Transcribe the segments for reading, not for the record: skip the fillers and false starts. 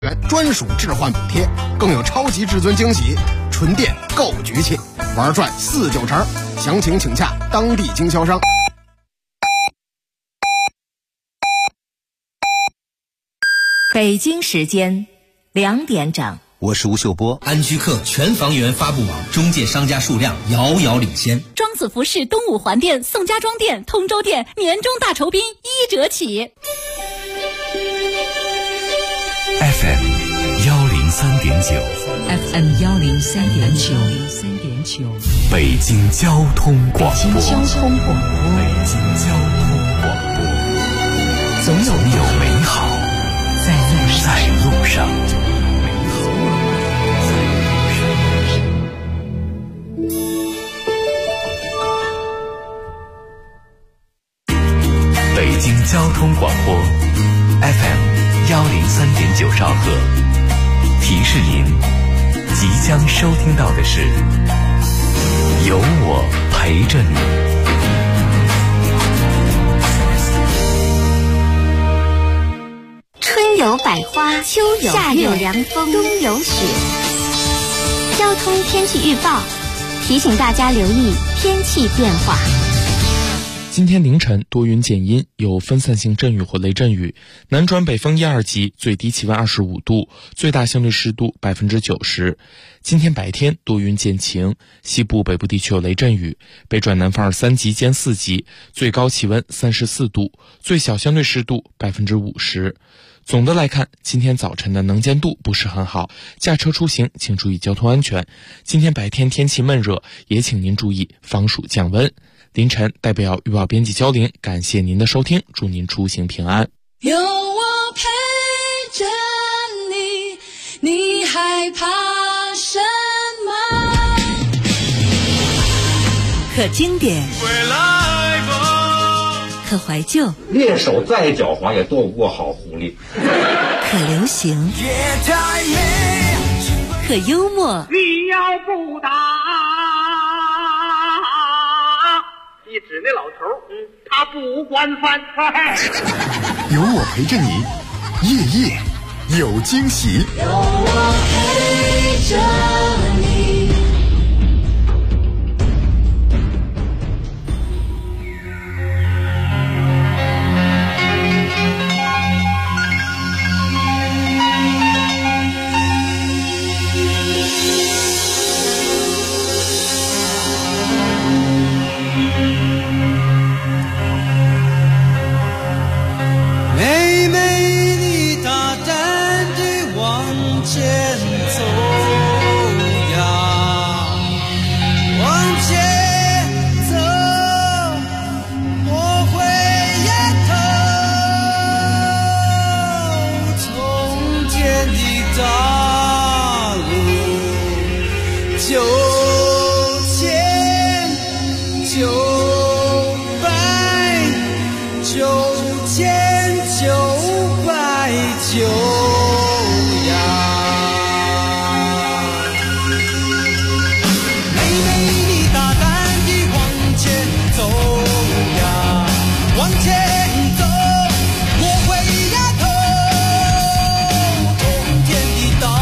专属置换补贴，更有超级至尊惊喜，纯电够局气，玩转4-9成，详情请洽当地经销商。 北京时间2点整， 我是吴秀波。 安居客全房源发布网中介商家数量遥遥领先。 庄子服饰东五环店、宋家庄店、通州店年终大酬宾1折起。 FM 103.9 FM 103.9， 北京交通广播。 北京交通广播，总有美好在路上。 北京交通广播 FM 103.9兆赫，提示您即将收听到的是有我陪着你。 春有百花，秋有夏有凉风，冬有雪。交通天气预报提醒大家留意天气变化。 今天凌晨多云减阴，有分散性阵雨或雷阵雨，南转北风1、2级，最低气温25度，最大相对湿度90%。今天白天多云见晴，西部北部地区有雷阵雨，北转南风2、3级兼4级，最高气温34度，最小相对湿度50%。总的来看，今天早晨的能见度不是很好，驾车出行请注意交通安全。今天白天天气闷热，也请您注意防暑降温。凌晨代表预报编辑焦玲，感谢您的收听，祝您出行平安。 有我陪着你，你害怕什么？ 可经典，可怀旧， 猎手再狡猾也躲不过好狐狸。 可流行，可幽默。 你要不打，一指那老头，他不管饭菜。 有我陪着你，夜夜有惊喜。 有我陪着你。我会丫头，从天地大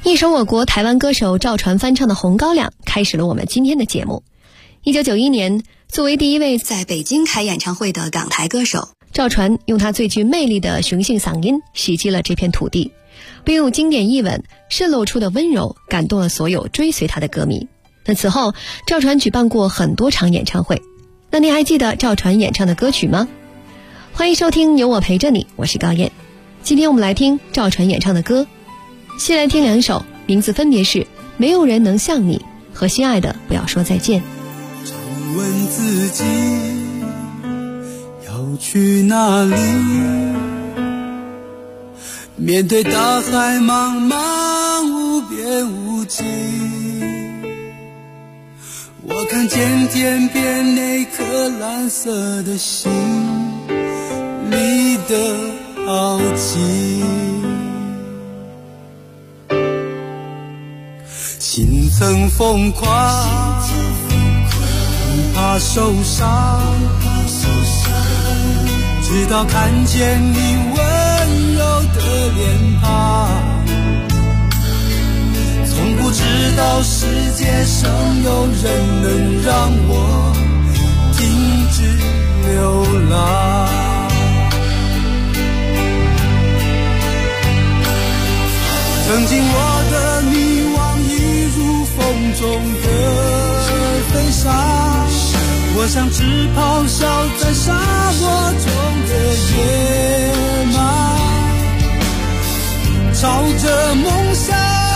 一首我国台湾歌手赵传翻唱的《红高粱》开始了我们今天的节目。1991年，作为第一位在北京开演唱会的港台歌手，赵传用他最具魅力的雄性嗓音袭击了这片土地，并用经典译文渗露出的温柔感动了所有追随他的歌迷。那此后，赵传举办过很多场演唱会。那你还记得赵传演唱的歌曲吗？欢迎收听有我陪着你，我是高燕。今天我们来听赵传演唱的歌，先来听两首，名字分别是《没有人能像你》和《心爱的不要说再见》。 常问自己要去哪里，面对大海茫茫无边无际，我看见天边那颗蓝色的心里的好奇，心曾疯狂，很怕受伤，直到看见你温柔的脸庞，从不知道世界上有人能让我停止流浪。曾经我的迷惘一如风中的飞沙，我像只咆哮在沙漠中的野马，朝着梦想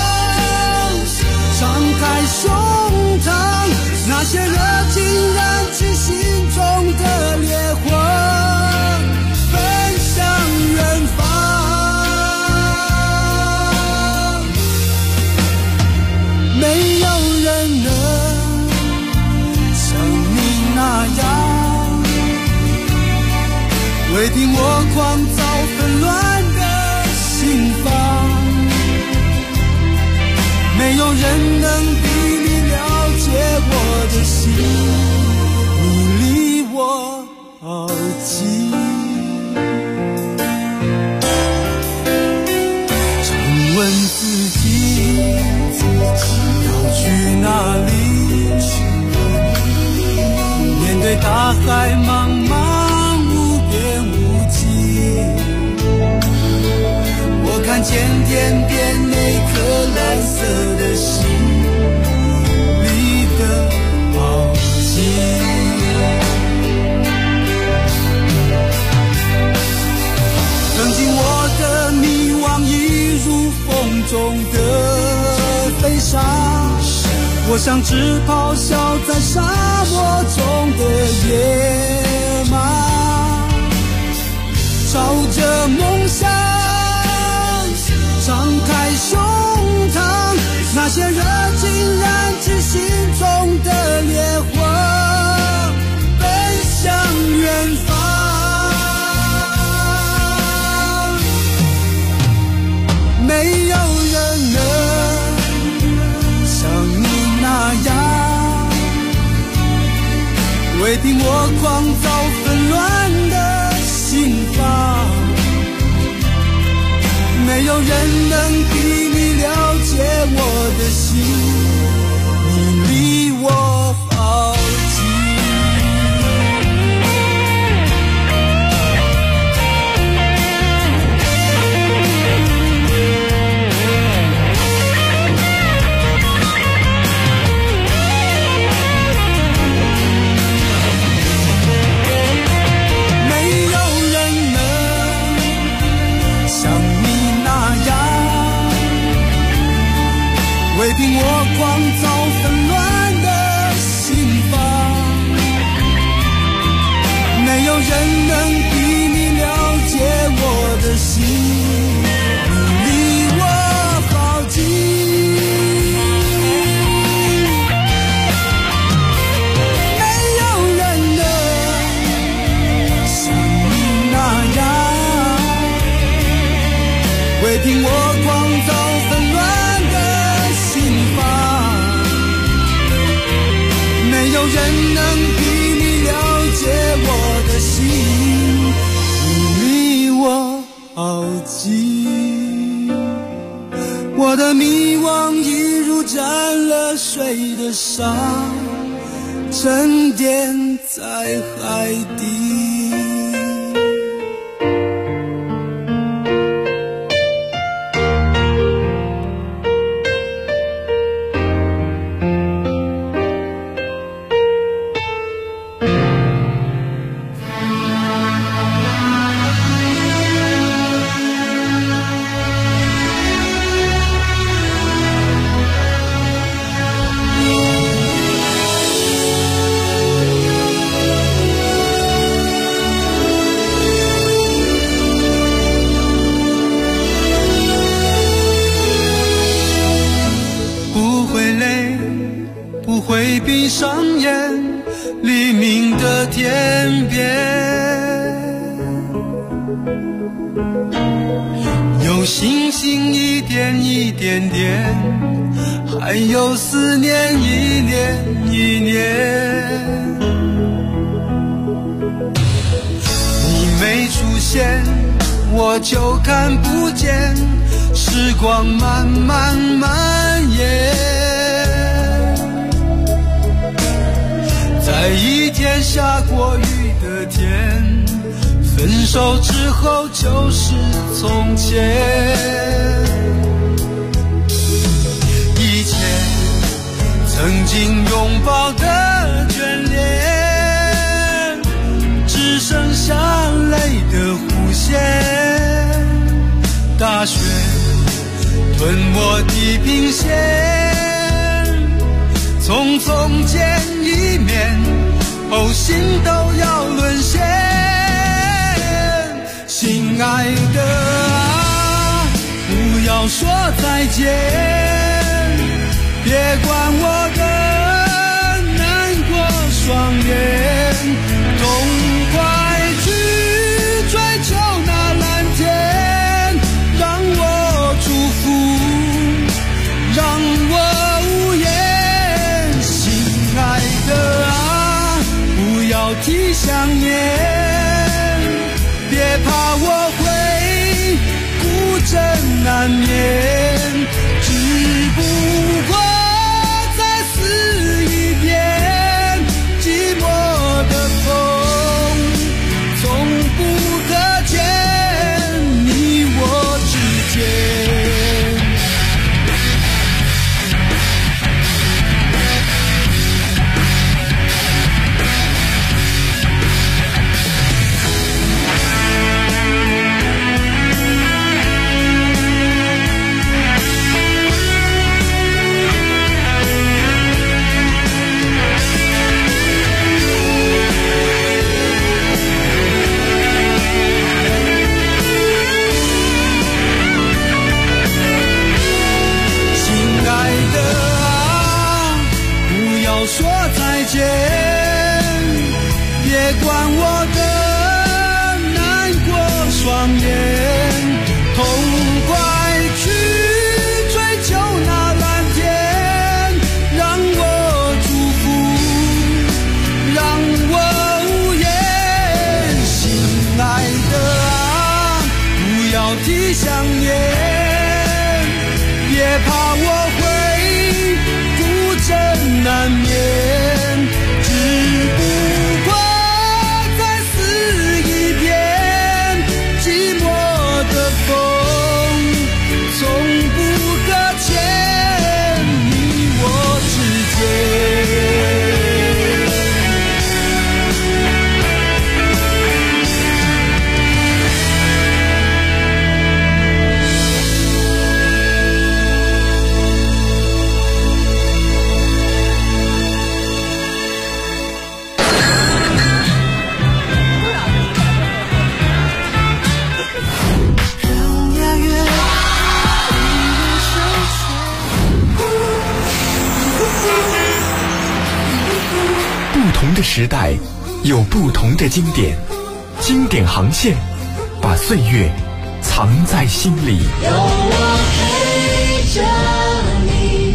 张开胸膛，那些热情燃起心中的烈火，奔向远方。没有人能像你那样为凭我狂躁纷乱的心房，没有人能比你了解我的心，你离我好近。常问自己要去哪里，面对大海茫茫无边无际，我看见天边那颗蓝色的心里的好奇，曾经我的迷惘一如风中的飞沙，我像只咆哮在沙漠中的野马，朝着梦想张开胸膛，那些热情燃起心中的烈火，奔向远方。没有人能像你那样为凭我狂躁纷乱的心房，没有人能比你了解我的心，你离我好近。为凭我狂躁纷乱的心房，没有人能比你了解我的心，你离我好近。没有人能像你那样为凭我狂躁纷乱，没有人能比你了解我的心，你离我好近。我的的迷惘一如沾了水的沙，沉淀在海底。会闭上眼，黎明的天边有星星一点一点点，还有思念一年一年。你没出现我就看不见，时光慢慢蔓延，在一天下过雨的天，分手之后就是从前。以前曾经拥抱的眷恋，只剩下泪的弧线。大雪吞没地平线，匆匆见一面，心都要沦陷。亲爱的啊，不要说再见，别管我的难过双眼，痛快去追求那蓝天，让我祝福，让我无言。亲爱的啊，不要提想念，别怕我会孤枕难眠，只不过再死一遍。寂寞的风从不可见你我之间。说再见，别管我的难过双眼，痛快去追求那蓝天，让我祝福，让我无言。亲爱的啊，不要提想念，别怕我会孤枕难眠，只不过再死一遍。寂寞的风从不搁浅你我之间。 不同的时代有不同的经典，经典航线把岁月藏在心里。有我陪着你。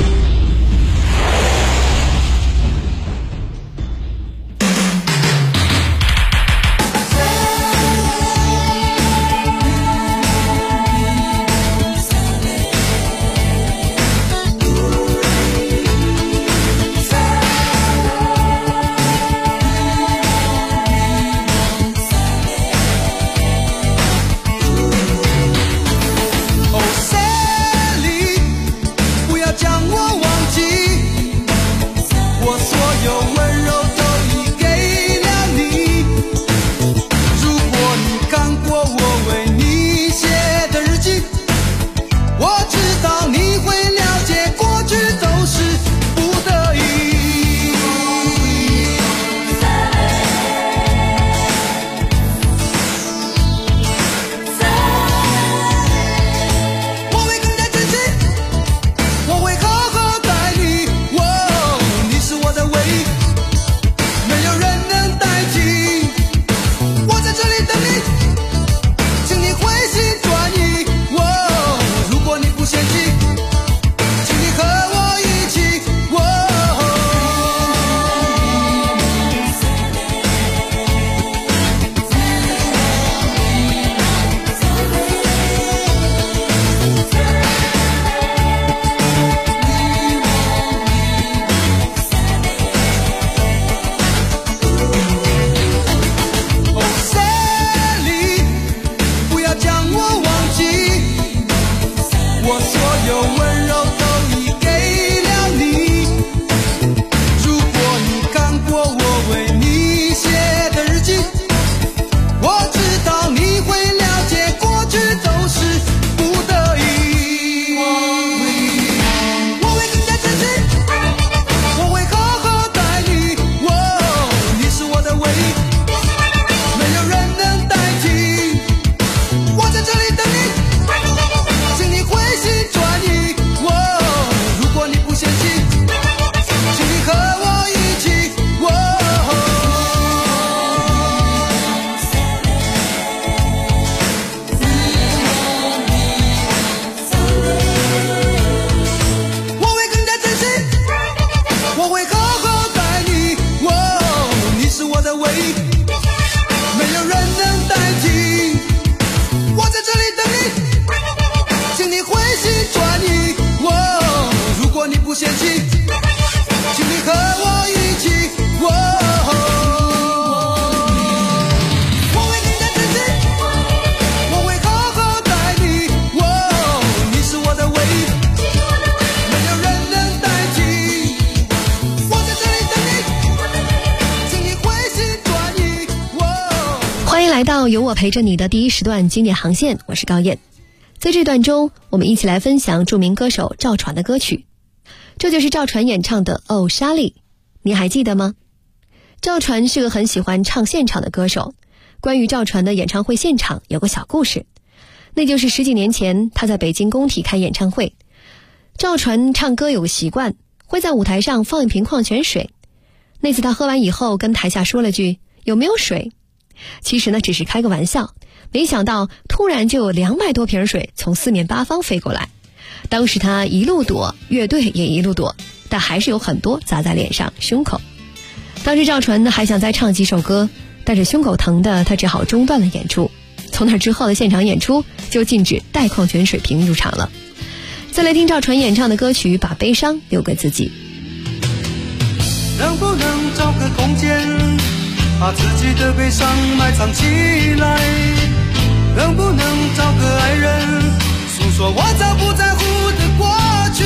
来到有我陪着你的第一时段经典航线，我是高燕。在这段中，我们一起来分享著名歌手赵传的歌曲，这就是赵传演唱的《哦莎莉》，你还记得吗？赵传是个很喜欢唱现场的歌手，关于赵传的演唱会现场有个小故事，那就是10几年前他在北京工体开演唱会。赵传唱歌有个习惯，会在舞台上放一瓶矿泉水，那次他喝完以后跟台下说了句有没有水，其实呢只是开个玩笑，没想到突然就有200多瓶水从四面八方飞过来。当时他一路躲，乐队也一路躲，但还是有很多砸在脸上胸口。当时赵传呢还想再唱几首歌，但是胸口疼的他只好中断了演出。从那之后的现场演出就禁止带矿泉水瓶入场了。再来听赵传演唱的歌曲《把悲伤留给自己》。 能不能找个空间，把自己的悲伤埋藏起来？能不能找个爱人，诉说我早不在乎的过去？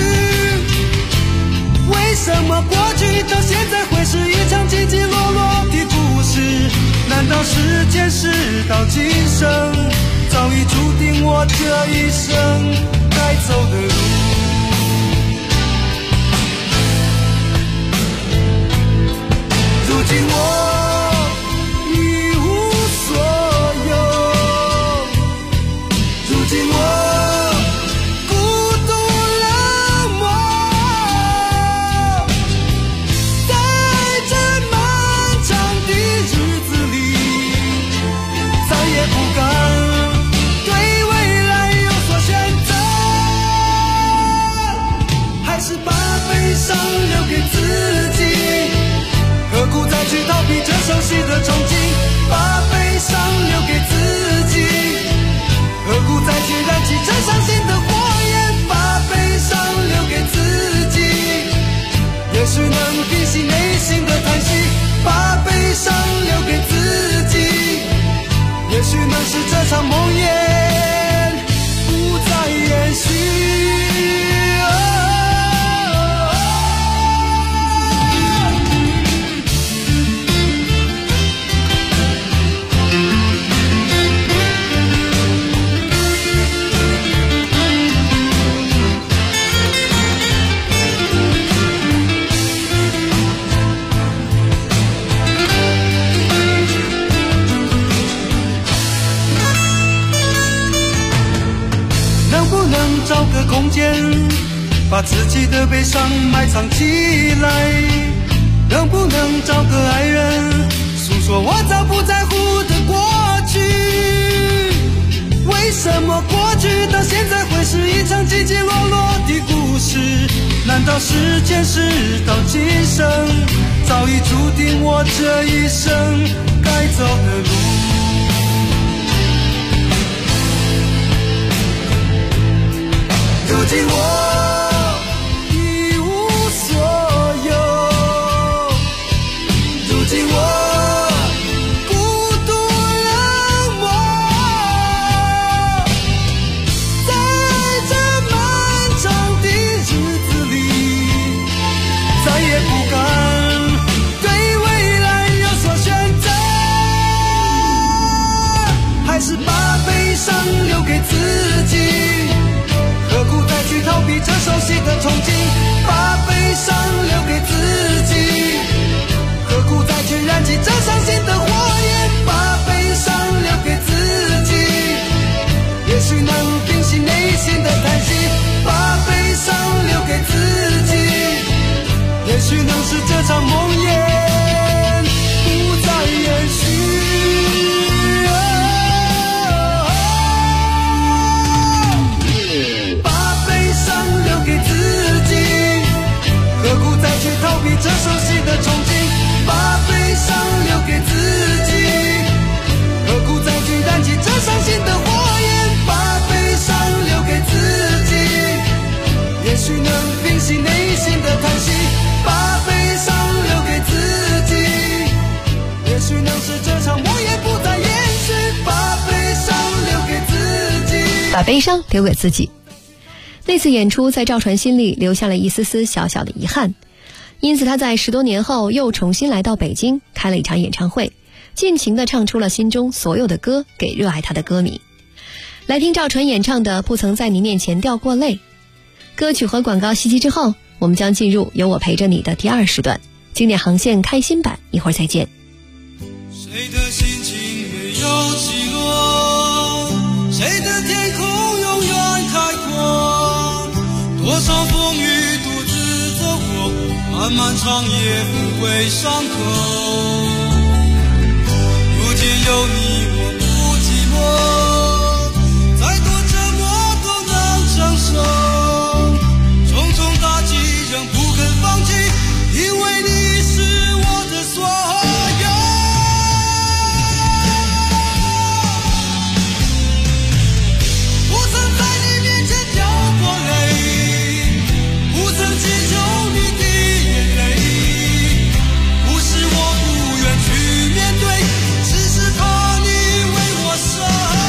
为什么过去到现在会是一场起起落落的故事？难道时间是道今生，早已注定我这一生该走的路？如今我一无所有，如今我孤独冷漠，在这漫长的日子里，再也不敢对未来有所选择，还是把悲伤留给自己，何苦再去逃避这熟悉的憧憬？把悲伤留给自己，何苦再去燃起这伤心的火焰？把悲伤留给自己，也许能平息内心的叹息。把悲伤留给自己，也许能使这场梦魇不再延续。找个空间，把自己的悲伤埋藏起来。能不能找个爱人，诉说我早不在乎的过去？为什么过去到现在会是一场起起落落的故事？难道时间是道今生，早已注定我这一生该走的路？如今我一无所有，如今我孤独冷漠，在这漫长的日子里，再也不敢对未来有所选择，还是把悲伤留给自己，何苦再去逃避这熟悉的憧憬？把悲伤留给自己，何苦再去燃起这伤心的火焰？把悲伤留给自己，也许能平息内心的叹息。把悲伤留给自己，也许能使这场梦魇不再延续。再去逃避这熟悉的憧憬，把悲伤留给自己，何苦再去燃起这伤心的火焰？把悲伤留给自己，也许能平息内心的叹息。把悲伤留给自己，也许能使这场梦魇不再延续。把悲伤留给自己， 把悲伤留给自己。那次演出在赵传心里留下了一丝丝小小的遗憾，因此他在10多年后又重新来到北京开了一场演唱会， 尽情地唱出了心中所有的歌给热爱他的歌迷。来听赵传演唱的《不曾在你面前掉过泪》。歌曲和广告袭击之后，我们将进入有我陪着你的第2时段，经典航线开心版，一会儿再见。 谁的心情没有起落，谁的天空永远开阔，多少风雨独自走过，漫漫长夜不会伤口。如今有你我不寂寞，再多折磨都能承受，重重打击仍不肯放弃，因为你是我的所有。不曾在你面前掉过泪，不曾祈求你的眼泪，不是我不愿去面对，只是怕你为我伤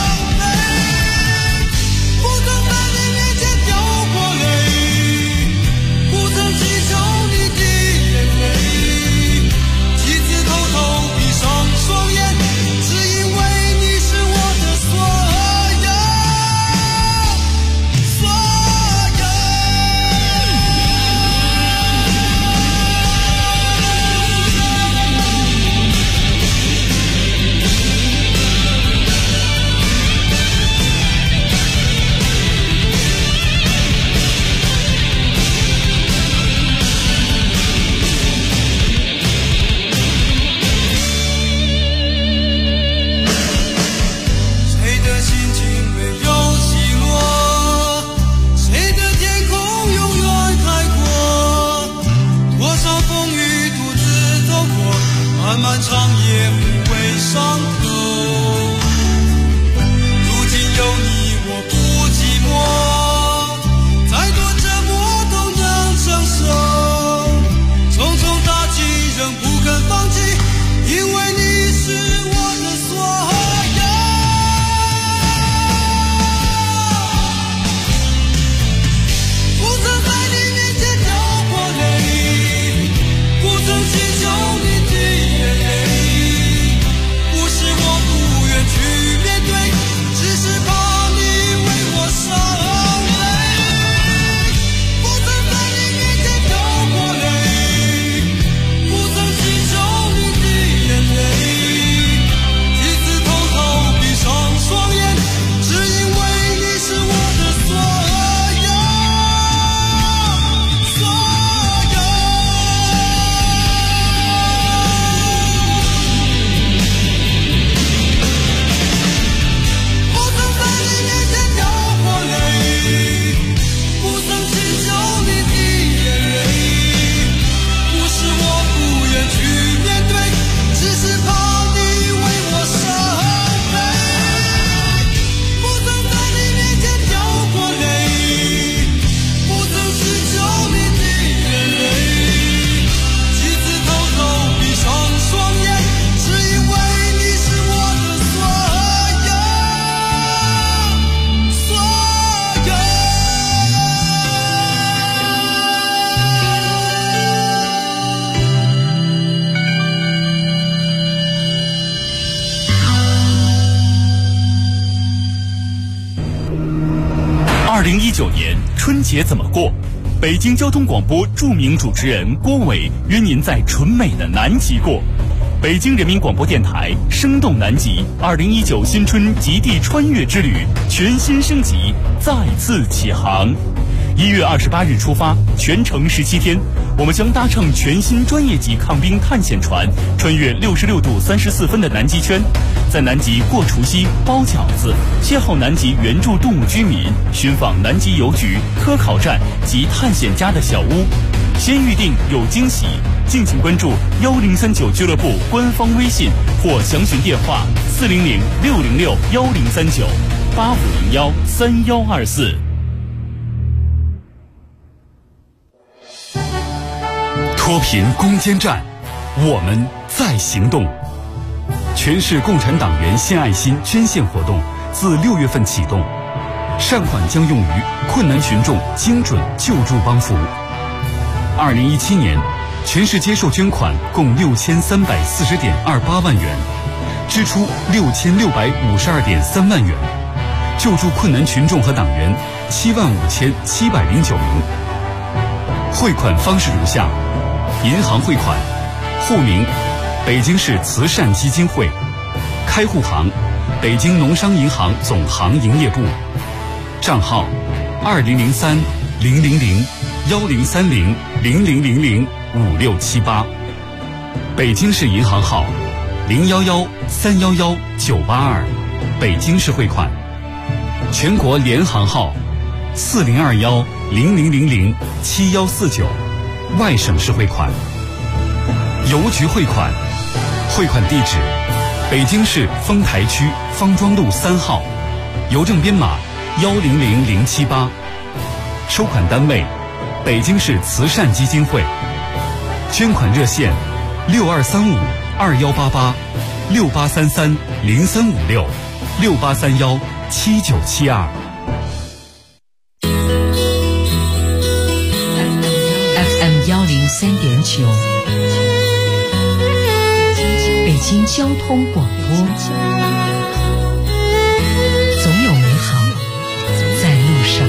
悲。不曾在你面前掉过泪，不曾祈求你的眼泪，几次偷偷闭上双眼，只因为你是我的所有，所有。谁的心情没有起落，谁的天空永远开阔，多少风雨独自走过，漫漫长夜不会伤透。如今有你我不寂寞，再多折磨都能承受，重重打击仍不肯放弃，因为你是我的所有。不曾在你面前掉过泪，不曾祈求你的眼泪，不是我不愿去面对，只是怕你为我伤悲。不曾在你面前掉过泪，不曾祈求你的眼泪，几次偷偷闭上双眼，只因为你是我的所有，所有。不曾在你面前掉过泪，不曾祈求你的眼泪，不是我不愿去面对，只是怕你为我伤悲。不曾在你面前掉过泪，不曾祈求你的眼泪，几次偷偷闭上双眼，只因为你是我的所有，所有。 2019年春节怎么过？北京交通广播著名主持人郭伟约您在纯美的南极过。北京人民广播电台生动南极2019新春极地穿越之旅全新升级，再次起航。1月28日出发，全程17天，我们将搭乘全新专业级抗冰探险船，穿越66度34分的南极圈，在南极过除夕、包饺子，邂逅南极原住动物居民，寻访南极邮局、科考站及探险家的小屋。先预定有惊喜，敬请关注1039俱乐部官方微信或详询电话400-606-1039-8501-3124。 脱贫攻坚战，我们在行动。全市共产党员献爱心捐献活动自6月份启动，善款将用于困难群众精准救助帮扶。2017年，全市接受捐款共6340.28万元支出6652.3万元，救助困难群众和党员75709名。汇款方式如下：银行汇款，户名北京市慈善基金会，开户行北京农商银行总行营业部，账号2030-1030-1030-00005678，北京市银行号011-311-982，北京市汇款，全国联行号4021-0000-7149，外省市汇款，邮局汇款，汇款地址北京市丰台区方庄路3号，邮政编码100078，收款单位北京市慈善基金会，捐款热线6235-2888-6833-0356-6831-7972。 FM103.9，北京交通广播，总有美好在路上。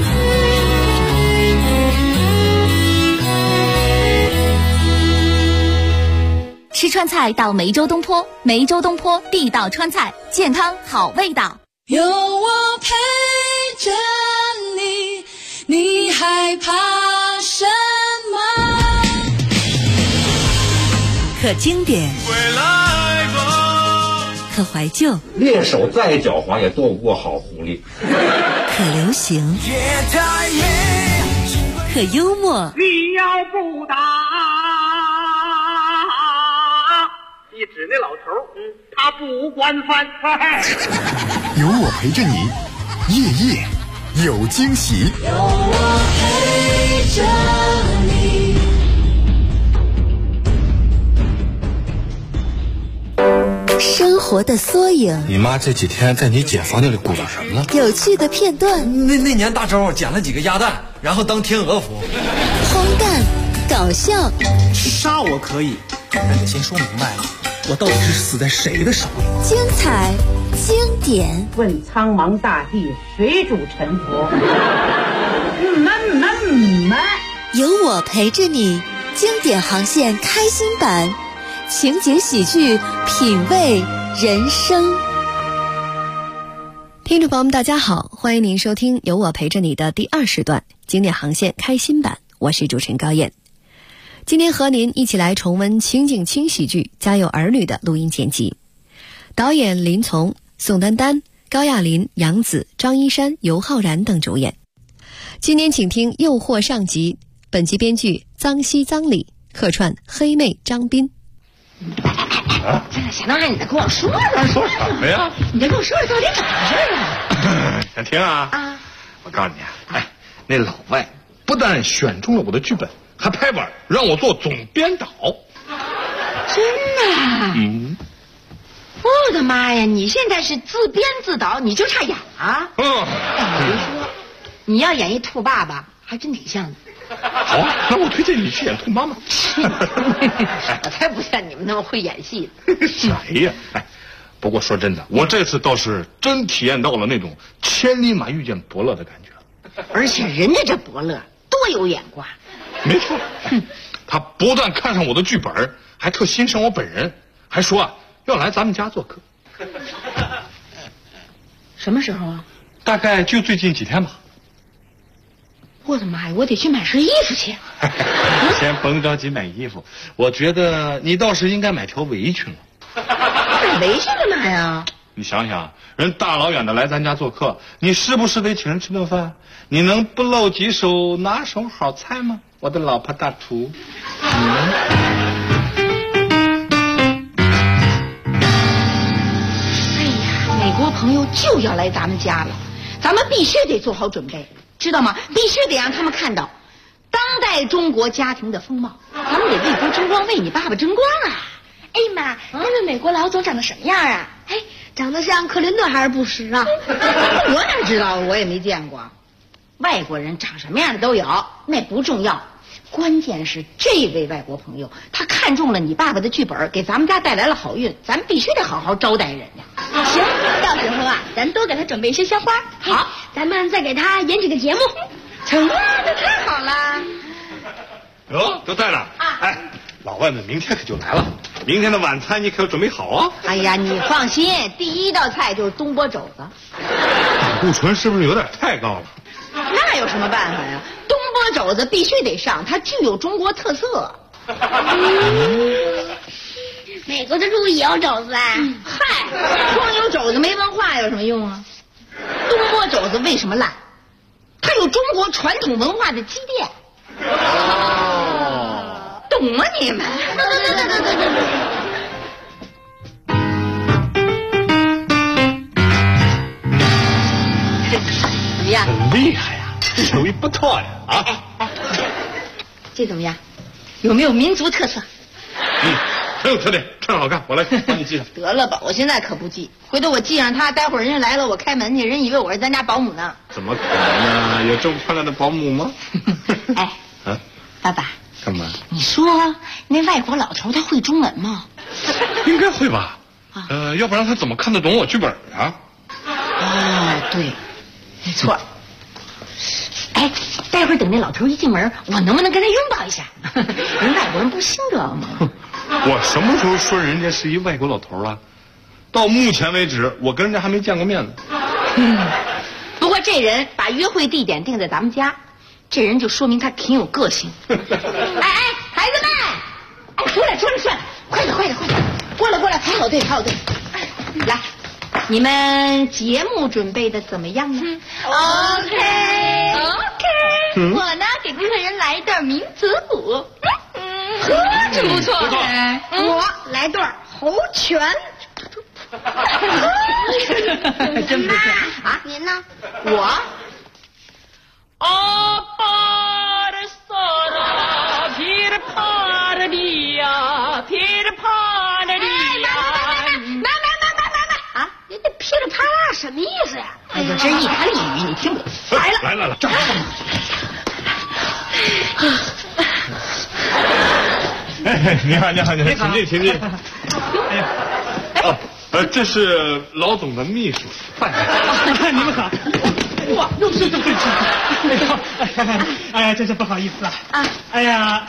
吃川菜到梅州东坡，梅州东坡地道川菜，健康好味道。 有我陪着你，你害怕什么？ 可经典，可怀旧， 猎手再狡猾也斗不过好狐狸。 可流行，可幽默。 你要不打，一指那老头，他不惯犯。 有我陪着你，夜夜有惊喜。 有我陪着你。 生活的缩影， 你妈这几天在你姐房间里鼓捣什么了？ 有趣的片段。 那年大周捡了几个鸭蛋，然后当天鹅服。 荒诞，搞笑。 杀我可以，但得先说明白了，我到底是死在谁的手里？ 精彩，经典。 问苍茫大地，谁主沉浮？ 有我陪着你，经典航线开心版。情景喜剧，品味人生。 听众朋友们大家好，欢迎您收听有我陪着你的第2时段经典航线开心版，我是主持人高燕。今天和您一起来重温情景轻喜剧《家有儿女》的录音剪辑，导演林从、宋丹丹、高亚麟、杨紫、张一山、尤浩然等主演。今天请听诱惑上集，本集编剧臧西臧礼，客串黑妹张斌。 小男孩，你再跟我说说。 说什么呀？ 你再跟我说说到底怎么回事啊？ 想听啊？我告诉你啊，那老外不但选中了我的剧本，还拍板让我做总编导。 真的？我的妈呀！你现在是自编自导，你就差演了。别说，你要演一兔爸爸，还真挺像的。 好，那我推荐你去演兔妈妈。 我才不像你们那么会演戏。 谁呀？不过说真的，我这次倒是真体验到了那种千里马遇见伯乐的感觉。 而且人家这伯乐多有眼光。 没错，他不但看上我的剧本，还特欣赏我本人，还说要来咱们家做客。 什么时候啊？ 大概就最近几天吧。 我的妈呀！我得去买身衣服去。 先甭着急买衣服，我觉得你倒是应该买条围裙了。 买围裙干嘛呀？ 你想想，人大老远的来咱家做客，你是不是得请人吃顿饭？你能不露几手拿手好菜吗？我的老婆大厨。 哎呀，美国朋友就要来咱们家了，咱们必须得做好准备。知道吗？必须得让他们看到当代中国家庭的风貌，咱们得为国争光，为你爸爸争光啊！ 哎妈，那位美国老总长得什么样啊？哎，长得像克林顿还是布什啊？ 我哪知道，我也没见过。外国人长什么样的都有，那不重要， 关键是这位外国朋友，他看中了你爸爸的剧本，给咱们家带来了好运，咱们必须得好好招待人家。 行，到时候啊，咱多给他准备一些鲜花。 好， 咱们再给他演几个节目。 成啊，这太好了。 哟，都在呢。哎，老外们明天可就来了，明天的晚餐你可要准备好啊。 哎呀，你放心，第一道菜就是东坡肘子。 胆固醇是不是有点太高了？ 那有什么办法呀？东坡肘子必须得上，它具有中国特色。 美国的猪也有肘子啊？ 嗨，光有肘子没文化有什么用啊？东坡肘子为什么烂？它有中国传统文化的积淀。哦，懂吗你们？怎么样？ 很厉害呀，手艺不错呀！啊， 这怎么样？有没有民族特色？ 很有特点，穿好看，我来帮你系上。 得了吧，我现在可不系，回头我系上它，待会儿人家来了，我开门去，人以为我是咱家保姆呢。 怎么可能呢？有这么漂亮的保姆吗？ 哎，啊，爸爸， 干嘛？ 你说那外国老头他会中文吗？ 应该会吧。要不然他怎么看得懂我剧本啊？ 啊，对，没错。哎，待会儿等那老头一进门，我能不能跟他拥抱一下？人外国人不兴这个吗？ 我什么时候说人家是一外国老头了？到目前为止，我跟人家还没见过面呢。 不过这人把约会地点定在咱们家，这人就说明他挺有个性。哎，孩子们，哎，出来，快点，过来，排好队。来，你们节目准备的怎么样呢 ？OK，我呢给顾客人来一段民族舞， 真不错。 我来段猴拳， 真不错啊！您呢？ 我。 啊，你这噼里啪啦什么意思呀？ 哎呀，这是意大利语，你听不懂。 来，站好。哎，你好，请进。哎呀，这是老总的秘书， 你们好。哇，又是这么吃。哎呀，真是不好意思啊。哎呀，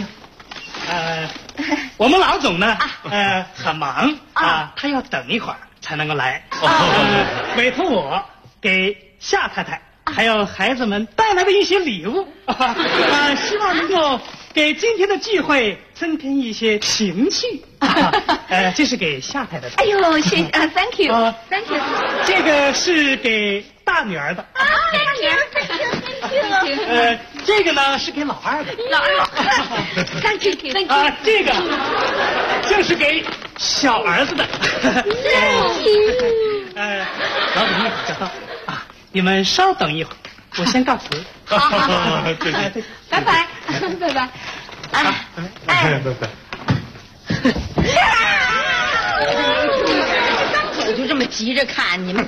我们老总呢，很忙啊，他要等一会儿才能够来。委托我给夏太太还有孩子们带来的一些礼物希望能够给今天的聚会增添一些情趣。这是给夏太太的。 哎呦，谢谢啊 ，Thank you。 这个是给大女儿的。 大女儿 ，Thank you。 这个呢是给老二的。 老二 ，Thank you。 这个是给小儿子的。 Thank you。 老总一会儿就到啊，你们稍等一会儿，我先告辞。 好，拜拜。 拜。 我就这么急着看你们。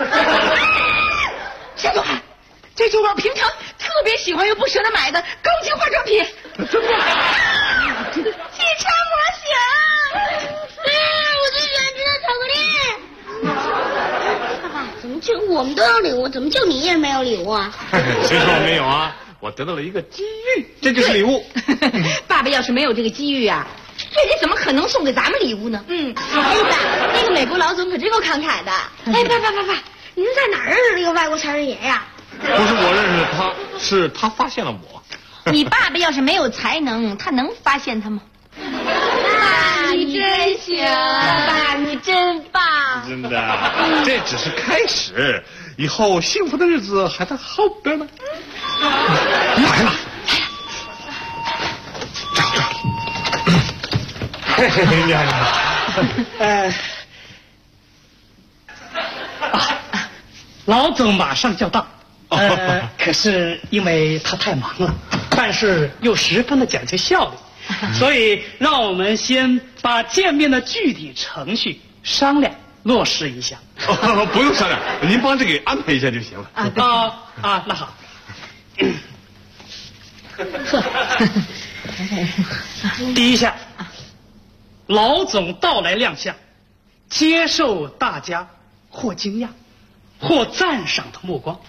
夏总，这就是我平常特别喜欢又不舍得买的高级化妆品。 汽车模型。我最喜欢吃的巧克力。爸爸，怎么就我们都有礼物，怎么就你也没有礼物啊？ 谁说我没有啊？我得到了一个机遇，这就是礼物。 爸爸要是没有这个机遇啊，人家怎么可能送给咱们礼物呢？ 哎爸，那个美国老总可真够慷慨的。哎，爸，您在哪儿认识这个外国财神爷呀？ 不是我认识他，是他发现了我。 你爸爸要是没有才能，他能发现他吗？ 爸，你真行！爸，你真棒！ 真的，这只是开始，以后幸福的日子还在后边呢。来了。厉害！ 老总马上就到。可是因为他太忙了，办事又十分的讲究效率，所以让我们先把见面的具体程序商量落实一下。 不用商量，您帮着给安排一下就行了。 那好。 第一项，老总到来亮相，接受大家或惊讶或赞赏的目光。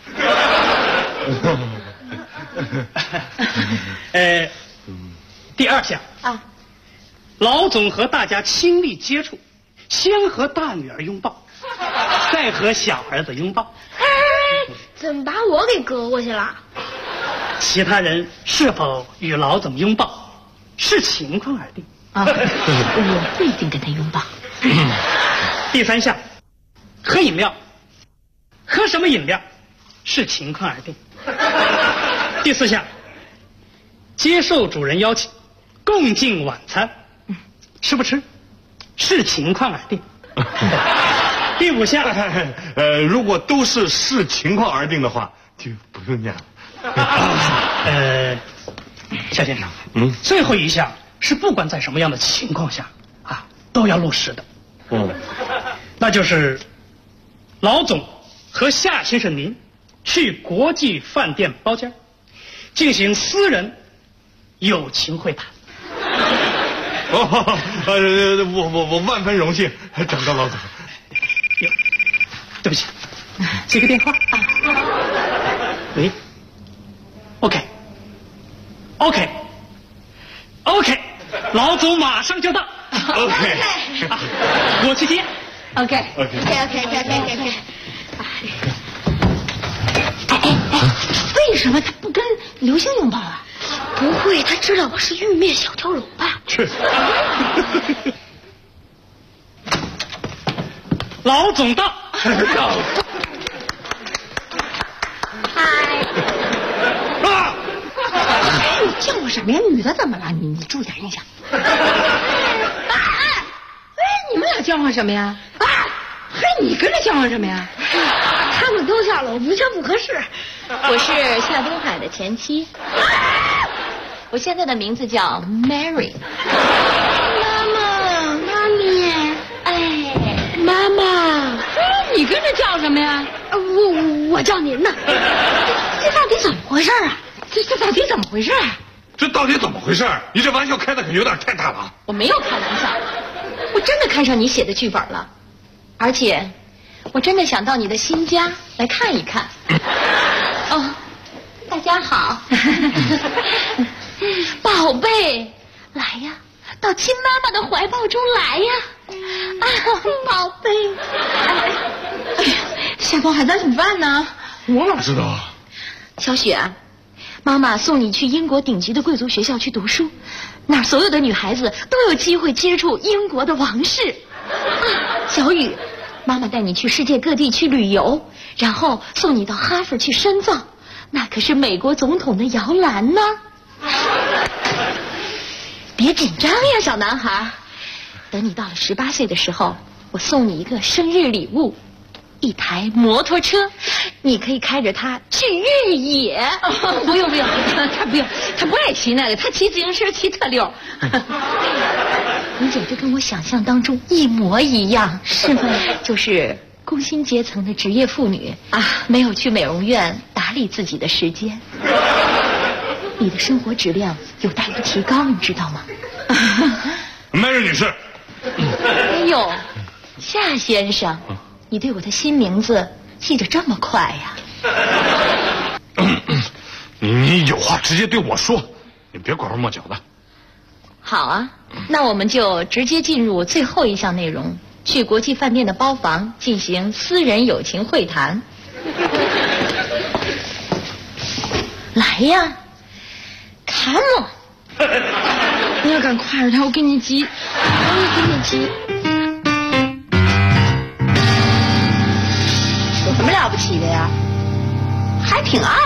第二项啊，老总和大家亲密接触，先和大女儿拥抱，再和小儿子拥抱。 怎么把我给隔过去了？ 其他人是否与老总拥抱，视情况而定。 啊，我不一定跟他拥抱。 第三项，喝饮料，喝什么饮料，视情况而定。第四项，接受主人邀请，共进晚餐，吃不吃，视情况而定。第五项， 如果都是视情况而定的话，就不用念了。 夏先生，最后一项是不管在什么样的情况下啊都要落实的。那就是老总和夏先生您去国际饭店包间进行私人友情会谈。 我万分荣幸，长高老总。 对不起，接个电话。喂 ，OK， 老总马上就到。 OK， 我去接。 OK。为什么他不跟刘星拥抱啊？ 不会，他知道我是玉面小娇柔吧？ 是。 老总到。 嗨。 啊！ 你叫我什么呀？女的怎么了？你注点印象。你们俩叫唤什么呀？你跟着叫唤什么呀？ 他们都叫了，我不叫不合适。 我是夏东海的前妻，我现在的名字叫 Mary。 妈咪，妈妈， 你跟着叫什么呀？ 我叫您呢。这到底怎么回事啊？ 这到底怎么回事啊？ 这到底怎么回事？你这玩笑开的可有点太大了。 我没有开玩笑，我真的看上你写的剧本了，而且我真的想到你的新家来看一看。哦，大家好。宝贝，来呀，到亲妈妈的怀抱中来呀。宝贝。夏东海在煮饭呢。 我哪知道啊？ 小雪，妈妈送你去英国顶级的贵族学校去读书，那儿所有的女孩子都有机会接触英国的王室。小雨，妈妈带你去世界各地去旅游，然后送你到哈佛去深造，那可是美国总统的摇篮呢。别紧张呀，小男孩，等你到了18岁的时候，我送你一个生日礼物，一台摩托车，你可以开着它去越野。不用，他不用，他不爱骑那个，他骑自行车骑特溜。你简直跟我想象当中一模一样，是吗？就是工薪阶层的职业妇女啊，没有去美容院打理自己的时间。你的生活质量有待于提高，你知道吗 ？Mary 女士。 哎呦，夏先生，你对我的新名字记得这么快呀？ 你有话直接对我说，你别拐弯抹角的。 好啊，那我们就直接进入最后一项内容，去国际饭店的包房进行私人友情会谈。来呀，Come on！ 你要赶快着他，我给你急，有什么了不起的呀？还挺傲。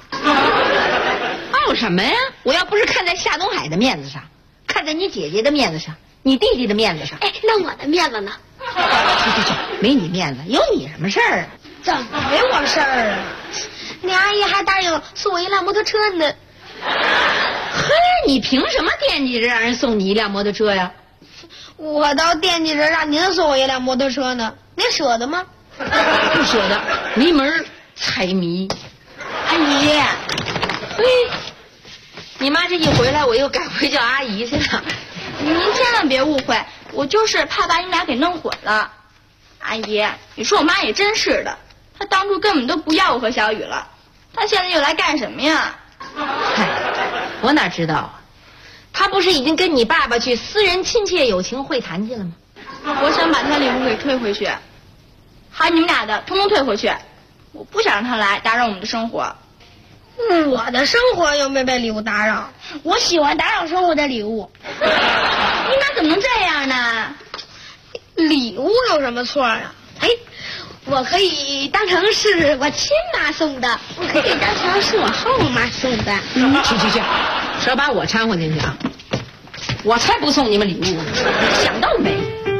傲什么呀？我要不是看在夏东海的面子上，看在你姐姐的面子上，你弟弟的面子上， 那我的面子呢？ 没你面子，有你什么事儿啊？ 怎么没我事儿啊？你阿姨还答应送我一辆摩托车呢。 嘿，你凭什么惦记着让人送你一辆摩托车呀？ 我倒惦记着让您送我一辆摩托车呢，您舍得吗？ 不舍得，没门儿财迷。 阿姨， 你妈这一回来，我又改回叫阿姨去了。 您千万别误会，我就是怕把你俩给弄混了。阿姨，你说我妈也真是的，她当初根本都不要我和小雨了，她现在又来干什么呀？ 嗨，我哪知道啊？她不是已经跟你爸爸去私人亲切友情会谈去了吗？ 我想把她礼物给退回去，还有你们俩的通通退回去。我不想让她来打扰我们的生活。我的生活又没被礼物打扰，我喜欢打扰生活的礼物。你妈怎么能这样呢？礼物有什么错啊？哎，我可以当成是我亲妈送的，我可以当成是我后妈送的。 去，少把我掺和进去啊！我才不送你们礼物呢，想到没？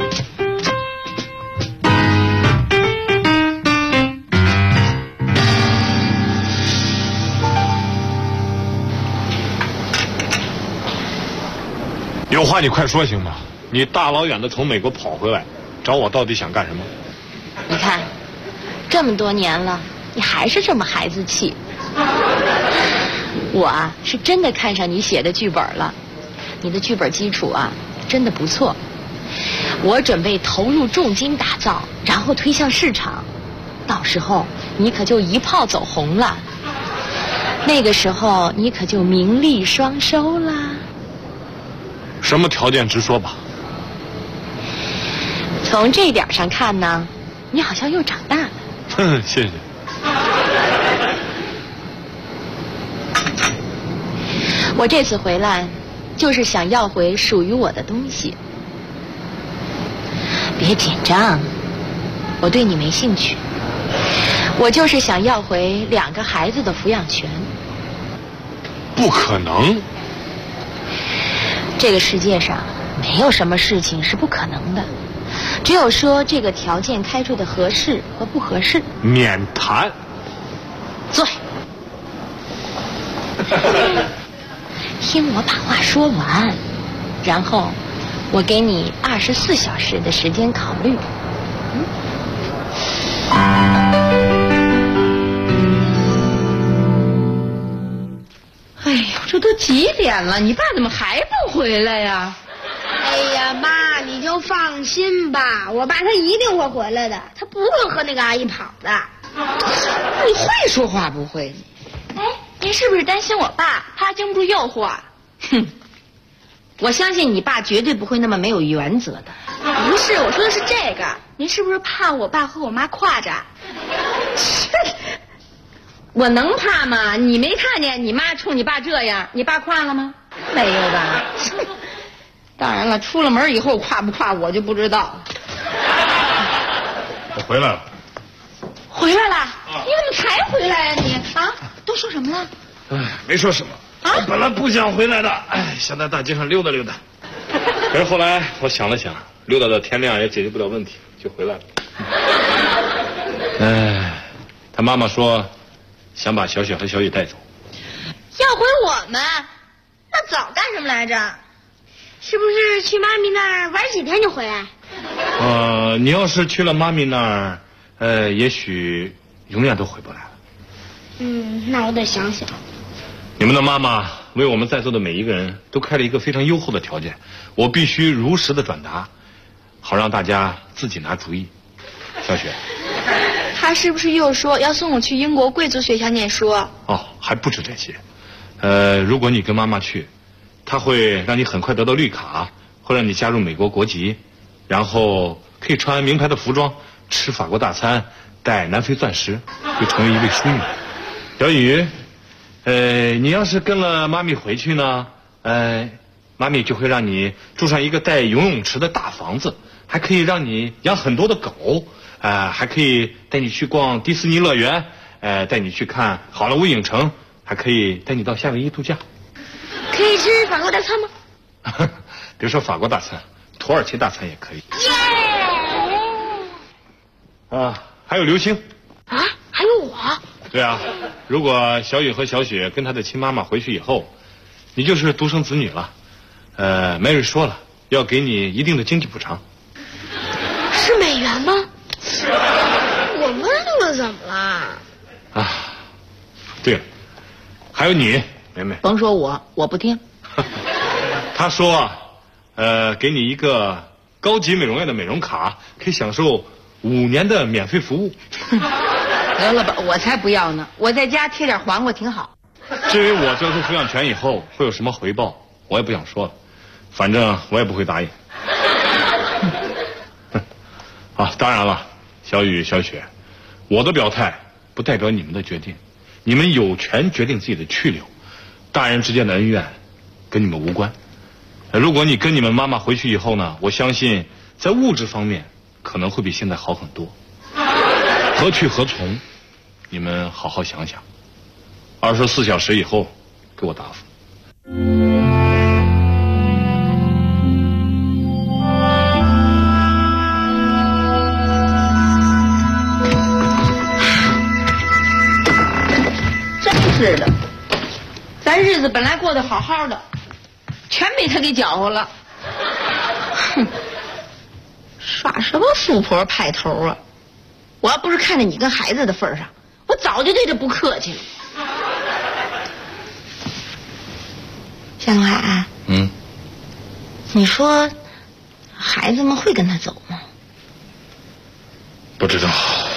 有话你快说行吗？你大老远的从美国跑回来，找我到底想干什么？ 你看，这么多年了，你还是这么孩子气。我啊，是真的看上你写的剧本了，你的剧本基础啊，真的不错。我准备投入重金打造，然后推向市场，到时候你可就一炮走红了。那个时候你可就名利双收啦。 什么条件直说吧。 从这点上看呢，你好像又长大了。 谢谢。 我这次回来，就是想要回属于我的东西。别紧张，我对你没兴趣。我就是想要回2个孩子的抚养权。 不可能。 这个世界上没有什么事情是不可能的，只有说这个条件开出的合适和不合适。 免谈。 坐。听我把话说完，然后我给你24小时的时间考虑。哎呦，这都几点了？你爸怎么还不回来呀？ 哎呀，妈，你就放心吧，我爸他一定会回来的，他不会和那个阿姨跑的。 你会说话不会？ 哎，您是不是担心我爸怕他经不住诱惑？ 哼，我相信你爸绝对不会那么没有原则的。 不是，我说的是这个，您是不是怕我爸和我妈挎着？ 我能怕吗？你没看见你妈冲你爸这样，你爸挎了吗？没有吧？当然了，出了门以后挎不挎我就不知道了。 我回来了。 回来了？你怎么才回来呀你？啊？都说什么了？ 哎，没说什么。我本来不想回来的，想在大街上溜达溜达。可是后来我想了想，溜达到天亮也解决不了问题，就回来了。他妈妈说想把小雪和小雨带走。 要回我们？那早干什么来着？是不是去妈咪那儿玩几天就回来？ 你要是去了妈咪那儿，也许永远都回不来了。 那我得想想。 你们的妈妈为我们在座的每一个人都开了一个非常优厚的条件，我必须如实的转达，好让大家自己拿主意。小雪， 他是不是又说要送我去英国贵族学校念书？ 还不止这些。如果你跟妈妈去，她会让你很快得到绿卡，会让你加入美国国籍，然后可以穿名牌的服装，吃法国大餐，戴南非钻石，会成为一位淑女。小雨，你要是跟了妈咪回去呢，妈咪就会让你住上一个带游泳池的大房子，还可以让你养很多的狗，还可以带你去逛迪士尼乐园，带你去看好莱坞影城，还可以带你到夏威夷度假。 可以吃法国大餐吗？ 别说法国大餐，土耳其大餐也可以。还有刘星。 还有我。 对啊，如果小雨和小雪跟她的亲妈妈回去以后，你就是独生子女了。Mary 说了，要给你一定的经济补偿。 是美元吗？我问了怎么了？ 对了，还有你， 梅梅， 甭说我不听。 他说，给你一个高级美容院的美容卡，可以享受5年的免费服务。 得了吧，我才不要呢！我在家贴点黄瓜挺好。 至于我交出抚养权以后会有什么回报，我也不想说了，反正我也不会答应。啊，当然了，小雨、小雪，我的表态不代表你们的决定，你们有权决定自己的去留，大人之间的恩怨跟你们无关。如果你跟你们妈妈回去以后呢，我相信在物质方面可能会比现在好很多。何去何从，你们好好想想。24小时以后给我答复。 真是的，咱日子本来过得好好的，全被他给搅和了。哼，耍什么富婆派头啊！我要不是看在你跟孩子的份上，我早就对他不客气了。夏东海，你说孩子们会跟他走吗？ 不知道。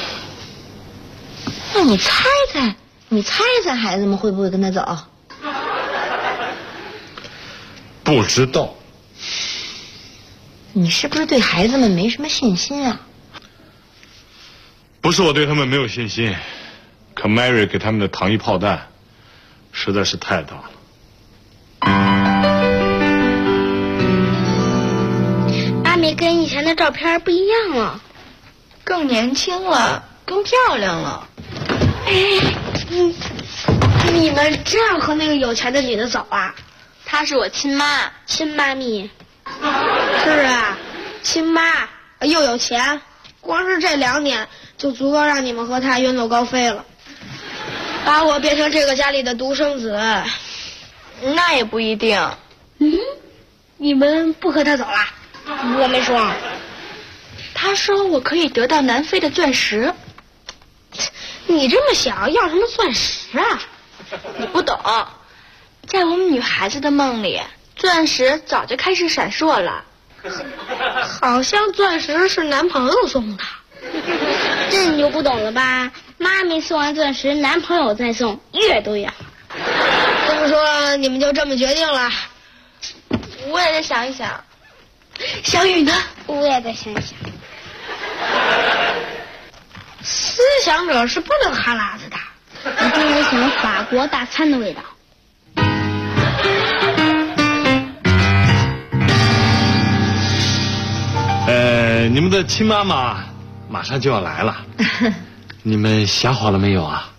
那你猜猜孩子们会不会跟他走？ 不知道。 你是不是对孩子们没什么信心啊？ 不是我对他们没有信心，可 Mary 给他们的糖衣炮弹实在是太大了。 妈咪跟以前的照片不一样了， 更年轻了，更漂亮了。 你们这样和那个有钱的女的走啊？ 她是我亲妈， 亲妈咪。是啊，亲妈又有钱，光是这2年就足够让你们和她远走高飞了，把我变成这个家里的独生子。 那也不一定。 你们不和她走啦？我没说。 她说我可以得到南非的钻石。 你这么小要什么钻石啊？ 你不懂，在我们女孩子的梦里，钻石早就开始闪烁了。 好像钻石是男朋友送的。这你就不懂了吧？妈咪送完钻石，男朋友再送，越多越好。这么说你们就这么决定了？ 我也再想一想。 小雨呢？我也再想一想。思想者是不能哈喇子的。一定有什么法国大餐的味道。 你们的亲妈妈马上就要来了，你们想好了没有啊？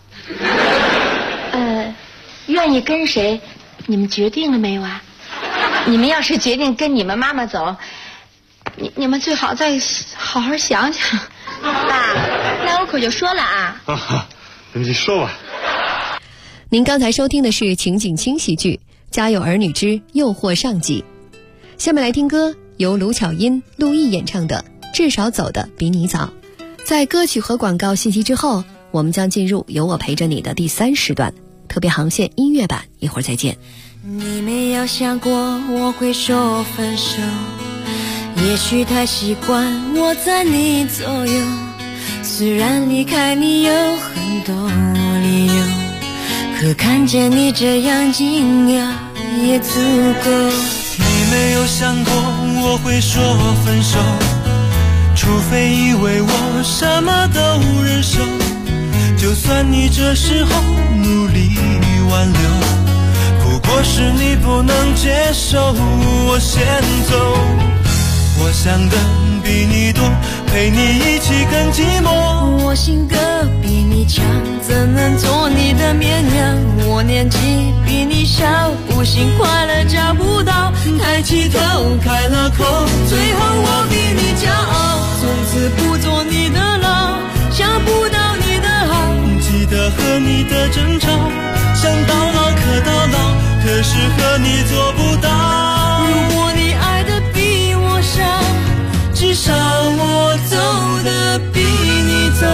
愿意跟谁？你们决定了没有啊？你们要是决定跟你们妈妈走，你们最好再好好想想。爸，那我可就说了啊。 你说吧。 您刚才收听的是情景轻喜剧《家有儿女之诱惑上集》，下面来听歌，由卢巧音、陆毅演唱的《至少走得比你早》。在歌曲和广告信息之后，我们将进入有我陪着你的第3时段特别航线音乐版，一会儿再见。 你没有想过我会说分手，也许太习惯我在你左右，虽然离开你有很多理由，可看见你这样惊讶也足够。 你没有想过我会说分手，除非以为我什么都忍受，就算你这时候努力挽留，不过是你不能接受我先走。我想的比你多，陪你一起更寂寞， 我性格比你强，怎能做你的绵羊？我年纪比你小，不信快乐找不到，抬起头开了口，最后我比你骄傲，从此不做你的牢，想不到你的好， 记得和你的争吵，想到老可到老，可是和你做不到。 如果你爱的比我少，至少我走得比你早。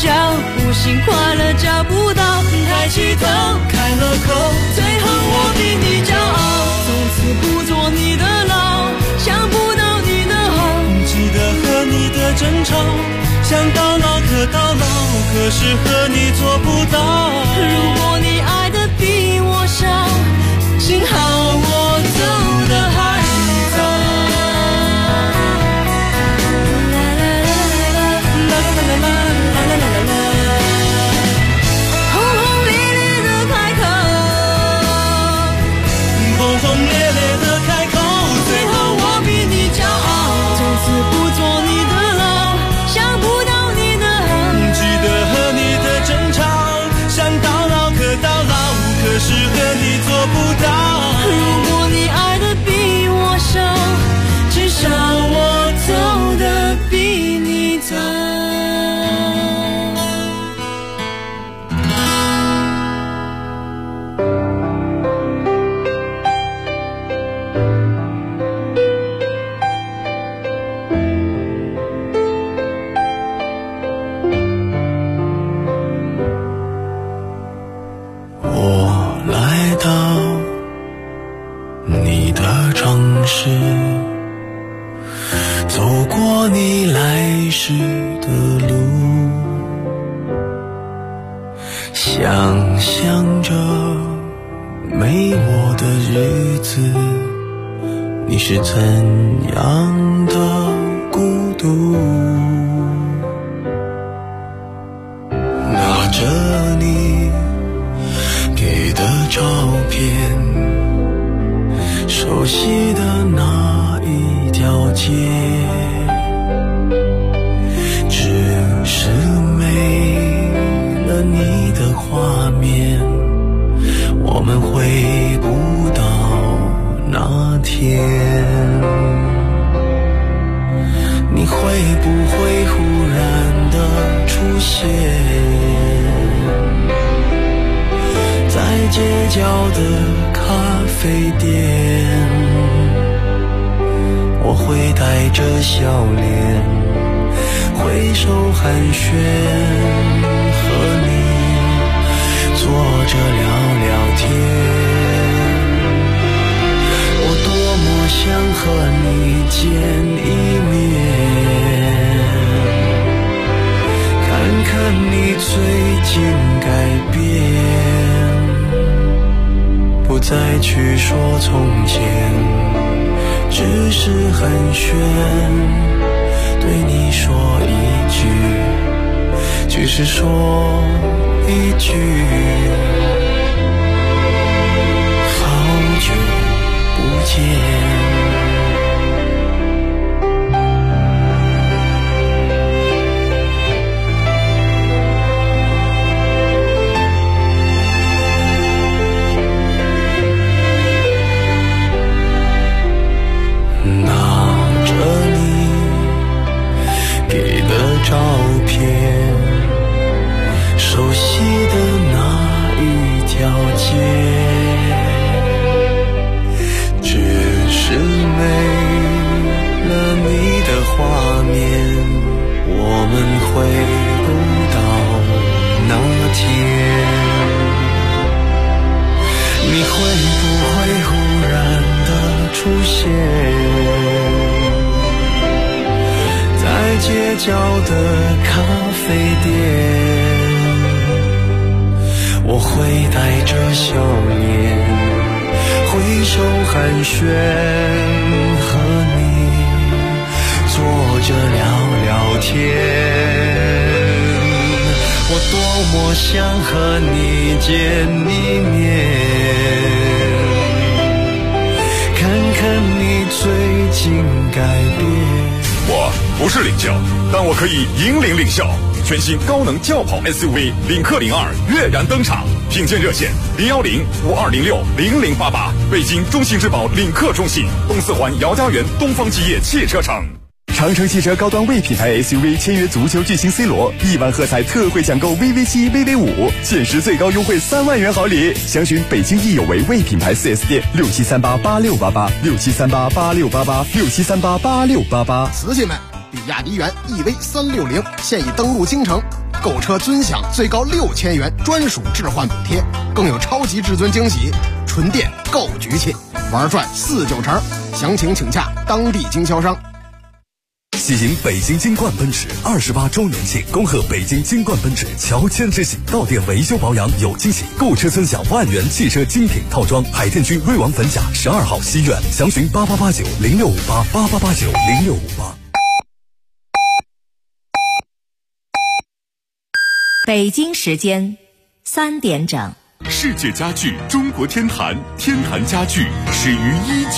笑，不信快乐找不到，抬起头开了口，最后我比你骄傲，从此不做你的牢，想不到你的好， 记得和你的争吵，想到老可到老，可是和你做不到。 如果你爱的比我少，幸好我走得还早。轰轰烈烈的开口， 轰轰烈烈的开口， 最后我比你骄傲，从此不做你的牢，想不到你的好， 记得和你的争吵，想到老可到老，可是和你做不到。 如果你爱的比我少，至少我走得比你早。 我来到你的城市，走过你来时的路，想象着没我的日子，你是怎样的孤独，拿着你给的照片，熟悉的那一条街，只是没了你的画面，我们回不到那天。你会不会忽然的出现在街角的咖啡店？我会带着笑脸挥手寒暄，和你坐着聊聊天。我多么想和你见一面，看看你最近改变，不再去说从前，只是寒暄，对你说一句，只是说一句，好久不见。照片，熟悉的那一条街，只是没了你的画面，我们回不到那天。你会不会忽然的出现在街角的咖啡店？我会带着笑脸挥手寒暄，和你坐着聊聊天。我多么想和你见一面，看看你最近改变。 我不是领教，但我可以引领领校。全新高能轿跑 SUV 领克02跃然登场，品鉴热线010-5206-0088，北京中信质保领克中信，东四环姚家园东方基业汽车城。 长城汽车高端 V 品牌 SUV 签约足球巨星 C 罗，1万喝彩特惠抢购 VV7、VV5，限时最高优惠3万元好礼。详询北京益有为 V 品牌 4S 店，67388688，67388688，67388688。 瓷器们，比亚迪元 EV360现已登陆京城， 购车尊享最高6000元专属置换补贴，更有超级至尊惊喜，纯电购局气，玩转4-9成，详情请洽当地经销商。 喜迎北京金冠奔驰28周年庆，恭贺北京金冠奔驰乔迁之喜，到店维修保养有惊喜，购车尊享万元汽车精品套装。海淀区瑞王粉甲12号西苑，详询8889065888890658。 北京时间3点整。 世界家具中国天坛，天坛家具始于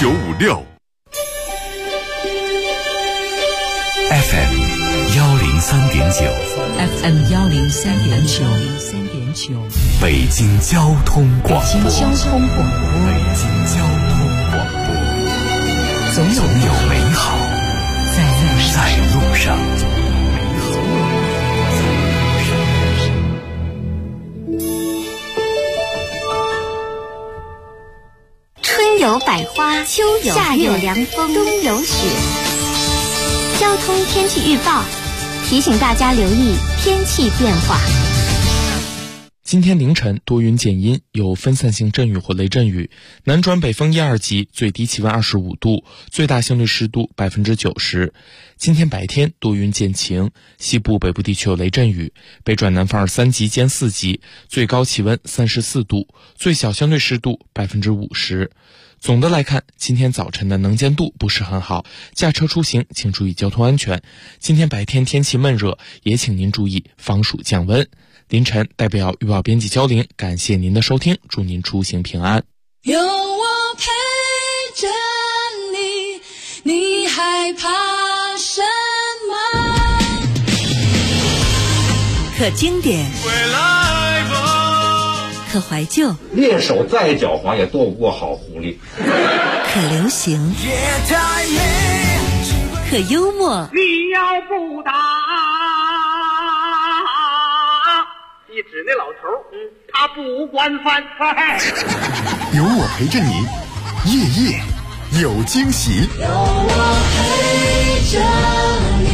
1956。FM 103.9 FM 103.9， 北京交通广播。 北京交通广播，总有美好在路上。 春有百花，秋有夏有凉风，冬有雪。交通天气预报提醒大家留意天气变化。 今天凌晨多云减阴，有分散性阵雨或雷阵雨，南转北风1、2级，最低气温25度，最大相对湿度90%。今天白天多云见晴，西部北部地区有雷阵雨，北转南风2、3级兼4级，最高气温34度，最小相对湿度50%。总的来看，今天早晨的能见度不是很好，驾车出行请注意交通安全。今天白天天气闷热，也请您注意防暑降温。凌晨代表预报编辑焦玲，感谢您的收听，祝您出行平安。 有我陪着你，你害怕什么？ 可经典，可怀旧， 猎手再狡猾也斗不过好狐狸。 可流行，可幽默。 你要不打，一指那老头，他不惯犯。 有我陪着你，夜夜有惊喜。 有我陪着你。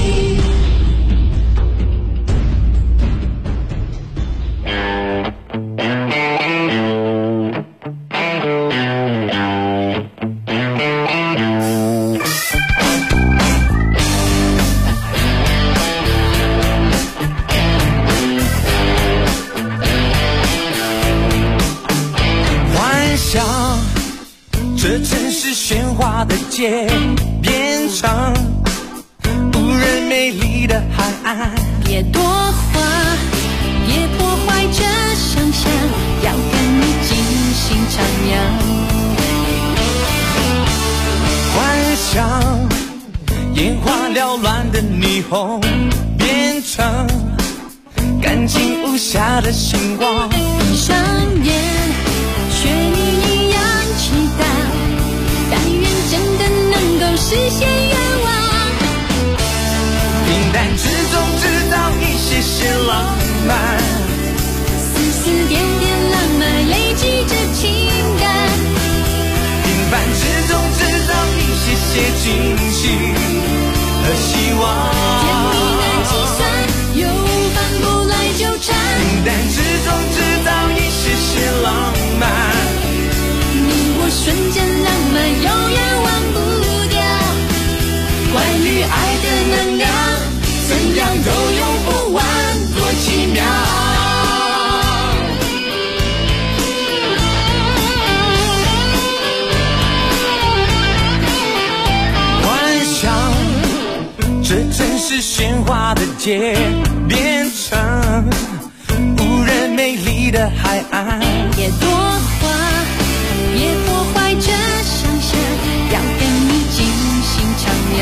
这城市喧哗的街变成无人美丽的海岸， 别多话，别破坏这想象，要跟你尽兴徜徉。 幻想眼花缭乱的霓虹变成干净无瑕的星光， 闭上眼学你一样期待，但愿真的能够实现愿望。 平淡之中制造一些些浪漫， 丝丝点点浪漫累积着情感， 平凡之中制造一些些惊喜和希望。 甜蜜难计算，又反过来纠缠， 平淡之中制造一些些浪漫， 你我瞬间浪漫永远忘不掉。关于爱的能量，怎样都用不完，多奇妙。 幻想这城市喧哗的街变成无人美丽的海岸， 别多话，别破坏这想象，要跟你尽兴徜徉。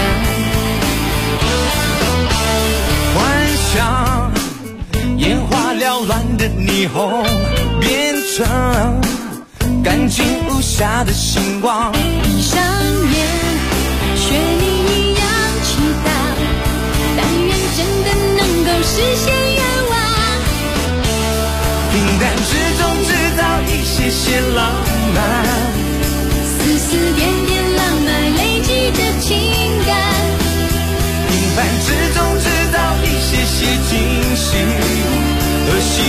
幻想眼花缭乱的霓虹变成干净无瑕的星光， 闭上眼学你一样祈祷，但愿真的能够实现愿望。 平淡之中制造一些些浪漫， 丝丝点点浪漫累积着情感， 平凡之中制造一些些惊喜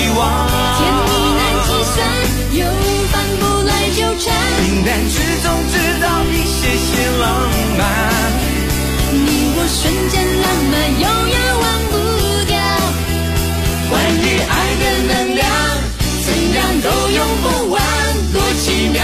望。 甜蜜难计算，又反复来纠缠， 平淡之中制造一些些浪漫。 你我瞬间浪漫，永远忘不掉。 关于爱的能量，怎样都用不完，多奇妙。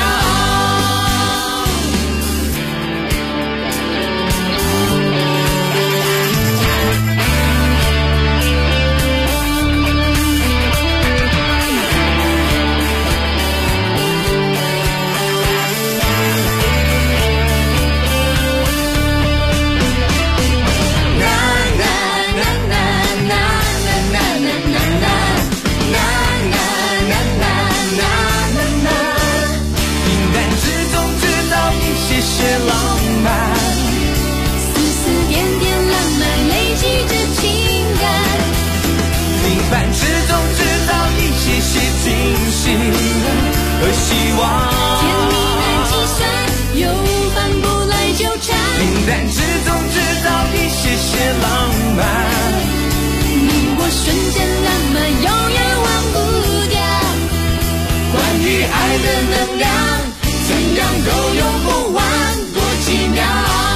些浪漫， 丝丝点点浪漫累积着情感， 平凡之中制造一些些惊喜和希望。 甜蜜难计算，又反复来纠缠， 平淡之中制造一些些浪漫。 你我瞬间浪漫，永远忘不掉。 关于爱的能量，怎样都用不完，多奇妙。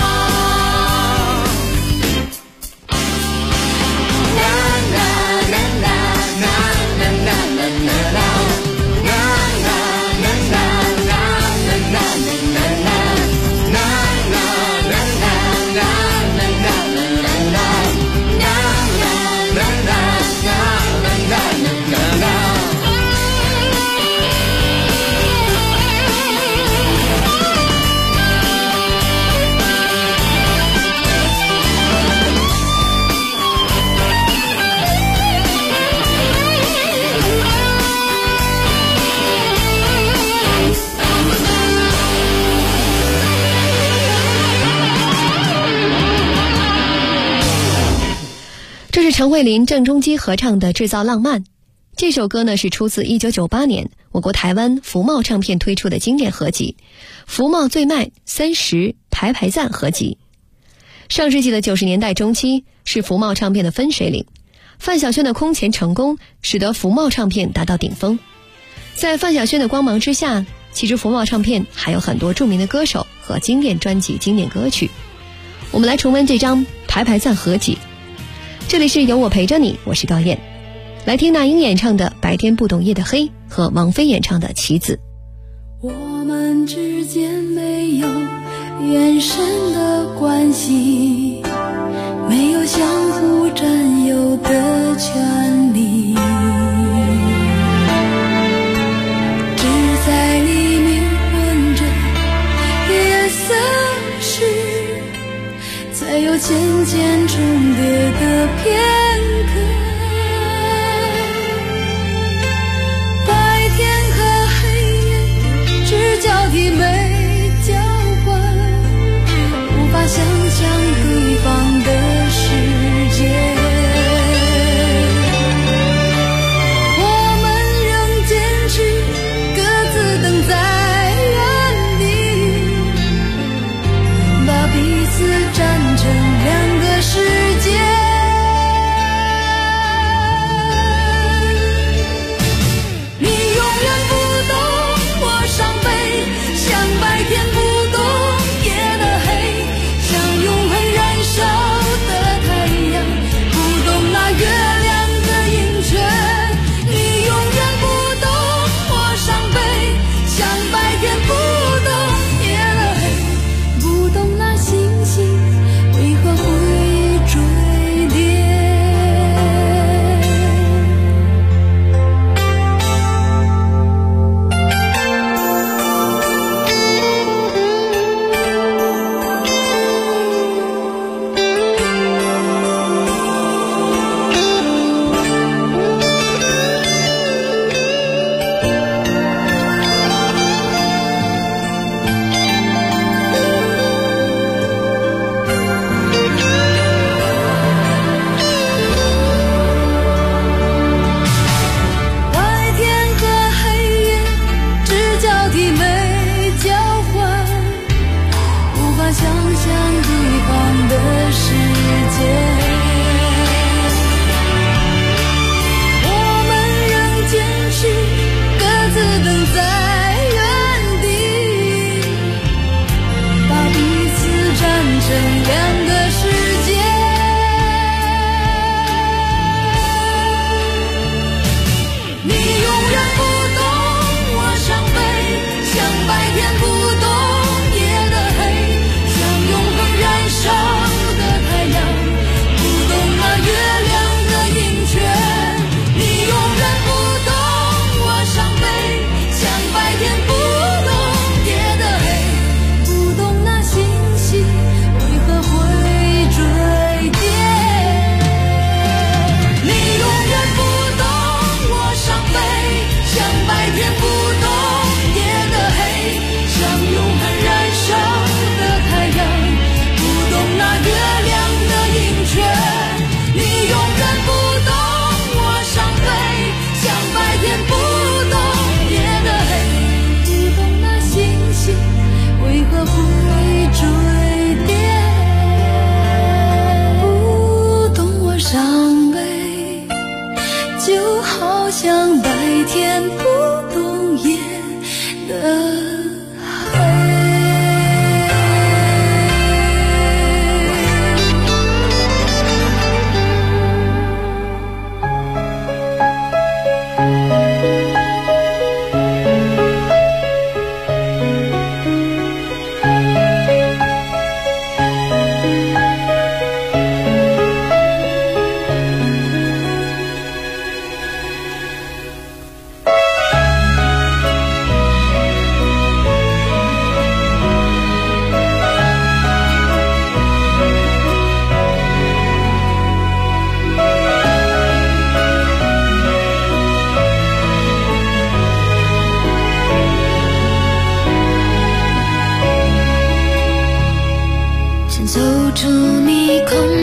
这是陈慧琳、郑中基合唱的《制造浪漫》。这首歌呢是出自1998年我国台湾福茂唱片推出的经典合集《福茂最卖30排排赞》合集。上世纪的90年代中期是福茂唱片的分水岭，范晓萱的空前成功使得福茂唱片达到顶峰。在范晓萱的光芒之下，其实福茂唱片还有很多著名的歌手和经典专辑、经典歌曲。我们来重温这张排排赞合集。这里是有我陪着你，我是高燕。来听那英演唱的《白天不懂夜的黑》和王菲演唱的《棋子》。 我们之间没有眼神的关系，没有相互占有的权利，只在黎明混着夜色时，才有渐渐重叠的片刻。白天和黑夜只交替没交换，无法想象对方的世界。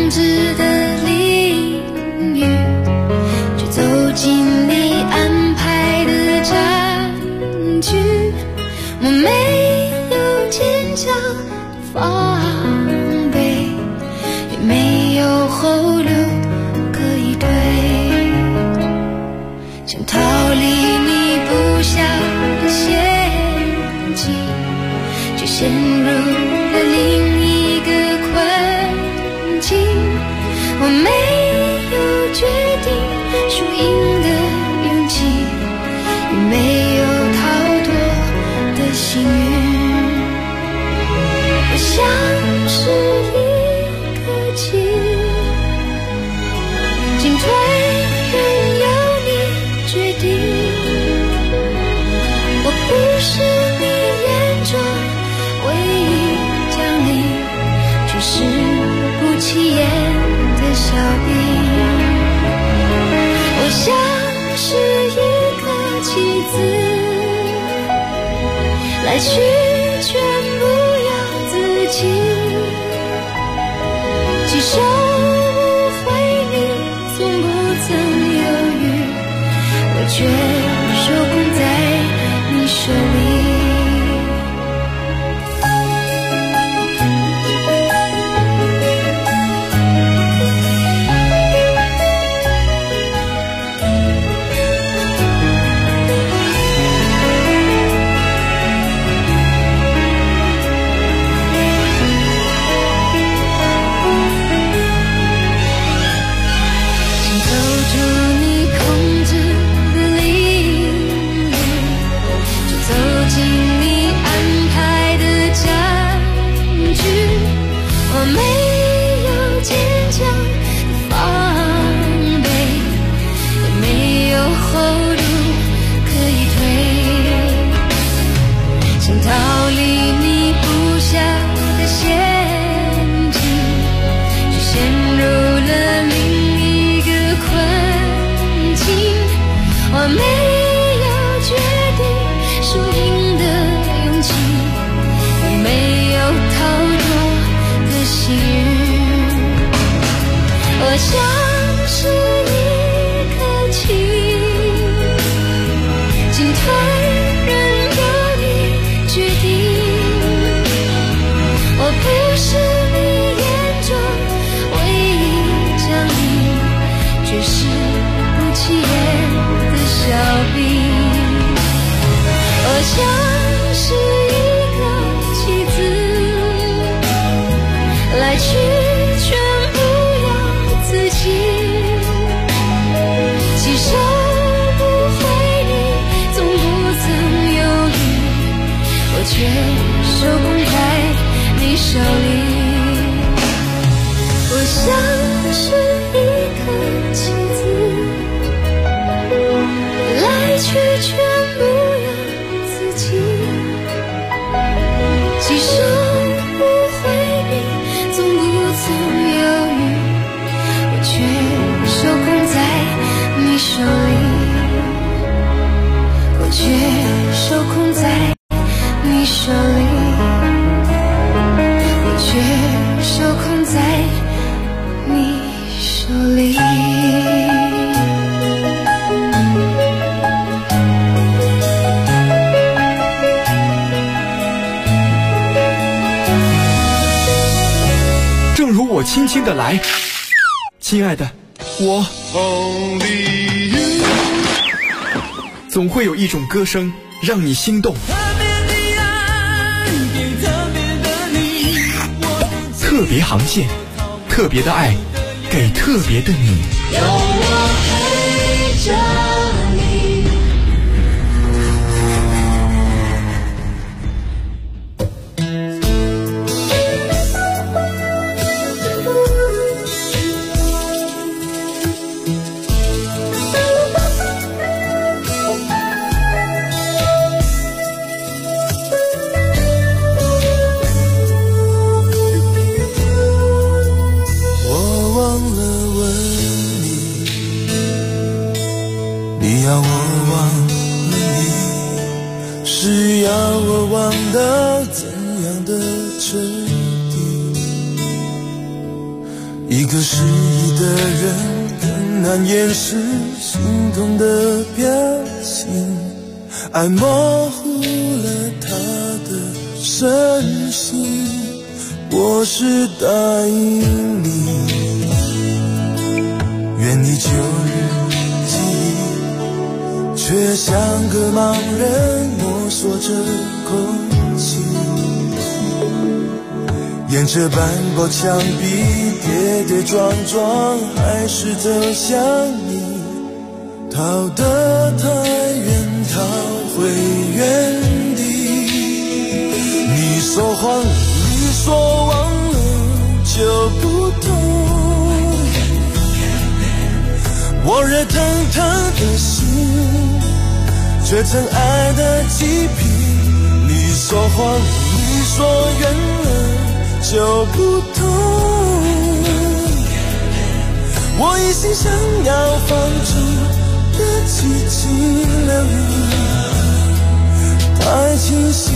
控制的领域，却走进你安排的战局。我没有坚强防备，也没有后路可以退，想逃离你布下的陷阱，却陷入了另一个困境。我没有决定输赢的勇气，也没有逃脱的幸运。我像是一颗棋，进退任由你决定。我不是你眼中唯一将领，却是不起眼的小兵。我像是一颗棋子，来去全不由自己，几手无回你从不曾犹豫，我却受控在你手里。 轻轻地来，亲爱的，我总会有一种歌声让你心动。特别航线，特别的爱，给特别的你。有我陪着你。 个失意的人很难掩饰心痛的表情，爱模糊了他的身心。我是答应你，愿你旧日记忆，却像个盲人摸索着空气，沿着斑驳墙壁跌跌撞撞，还是走向你，逃得太远，逃回原地。你说谎，你说忘了就不痛，我热腾腾的心，却成爱的极品。你说谎，你说远了就不痛，我一心想要放逐的寂静流语太清晰。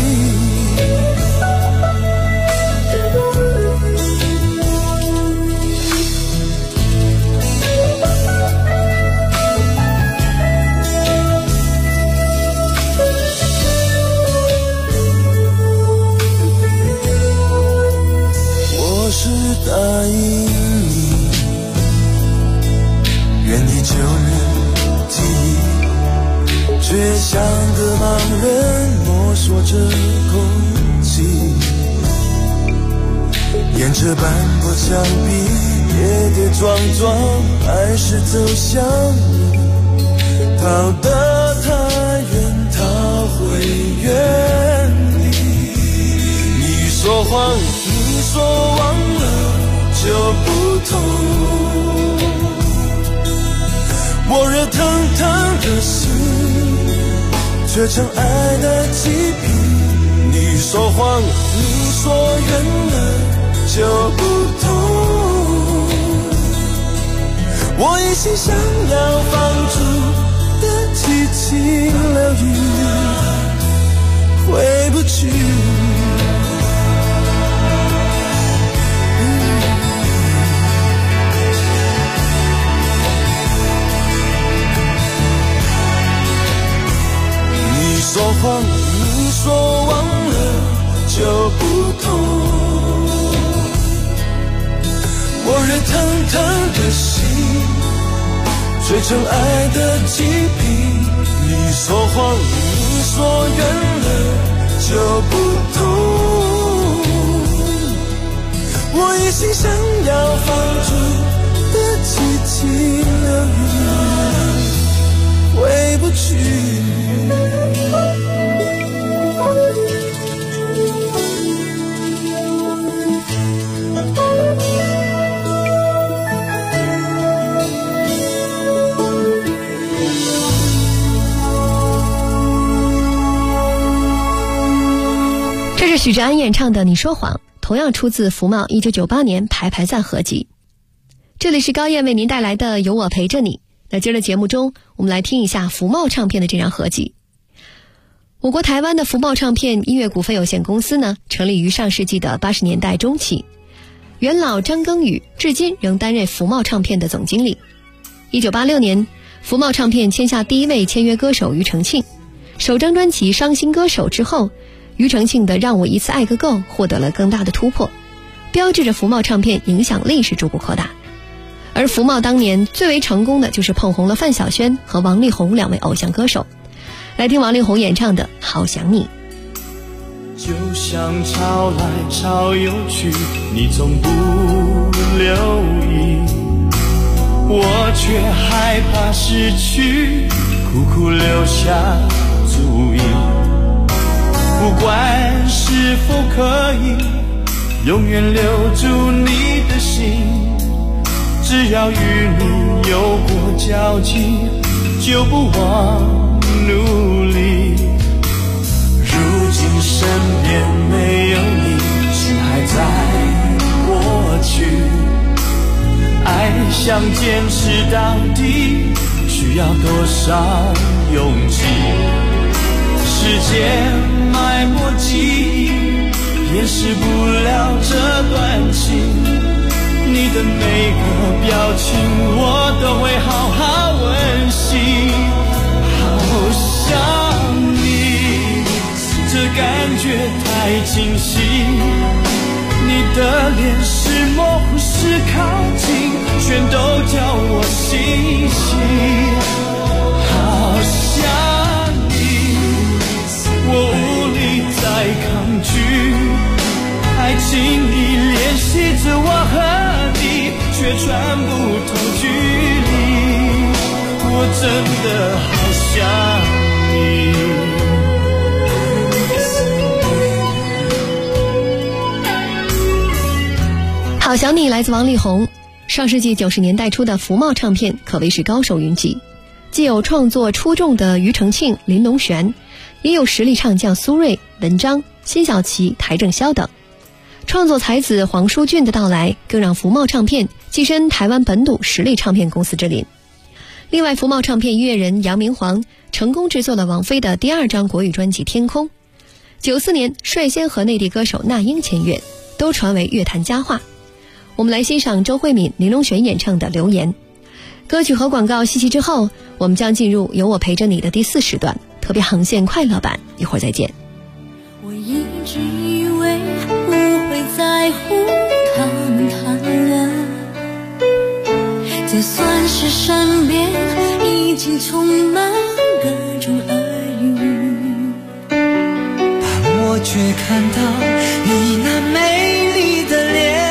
答应你，愿你旧日记忆，却像个盲人摸索着空气，沿着斑驳墙壁跌跌撞撞，还是走向你，逃得太远，逃回原地。你说谎，你说忘了就不痛，我热腾腾的心，却成爱的极品。你说谎，你说远了就不痛，我一心想要放逐的寂静流语回不去。你说谎，你说忘了就不痛，我热腾腾的心，却成爱的极品。你说谎，你说远了就不痛，我一心想要放逐的寂静流语回不去。 这是许志安演唱的《你说谎》，同样出自福茂1998年排排站合集。这里是高燕为您带来的有我陪着你。那今儿的节目中，我们来听一下福茂唱片的这张合集。我国台湾的福茂唱片音乐股份有限公司呢，成立于上世纪的80年代中期。元老张耕宇至今仍担任福茂唱片的总经理。1986年，福茂唱片签下第一位签约歌手庾澄庆。首张专辑《伤心歌手》之后，庾澄庆的《让我一次爱个够》获得了更大的突破，标志着福茂唱片影响力是逐步扩大。而福茂当年最为成功的就是捧红了范晓萱和王力宏两位偶像歌手。来听王力宏演唱的《好想你》。 就像潮来潮又去，你总不留意，我却害怕失去，苦苦留下足印。不管是否可以永远留住你的心，只要与你有过交集，就不忘努力。如今身边没有你，心还在过去，爱想坚持到底，需要多少勇气？时间埋没记忆，掩饰不了这段情。你的每个表情我都会好好温习。好想你，这感觉太清晰，你的脸是模糊是靠近，全都叫我心悸。好想你，我无力再抗拒，爱情里联系着我和你，却穿不透距离，我真的好想你。 好想你来自王力宏。上世纪90年代初的福茂唱片可谓是高手云集，既有创作出众的庾澄庆、林隆璇，也有实力唱将苏芮、文章、辛晓琪、邰正宵等。创作才子黄舒骏的到来，更让福茂唱片跻身台湾本土实力唱片公司之林。另外，福茂唱片音乐人杨明煌成功制作了王菲的第2张国语专辑《天空》，94年率先和内地歌手那英签约，都传为乐坛佳话。我们来欣赏周慧敏、林隆璇演唱的《留言》。歌曲和广告息息之后，我们将进入有我陪着你的第4时段特别航线快乐版，一会儿再见。 我一直以为不会在乎他们谈论，就算是身边已经充满各种耳语， 但我却看到你那美丽的脸，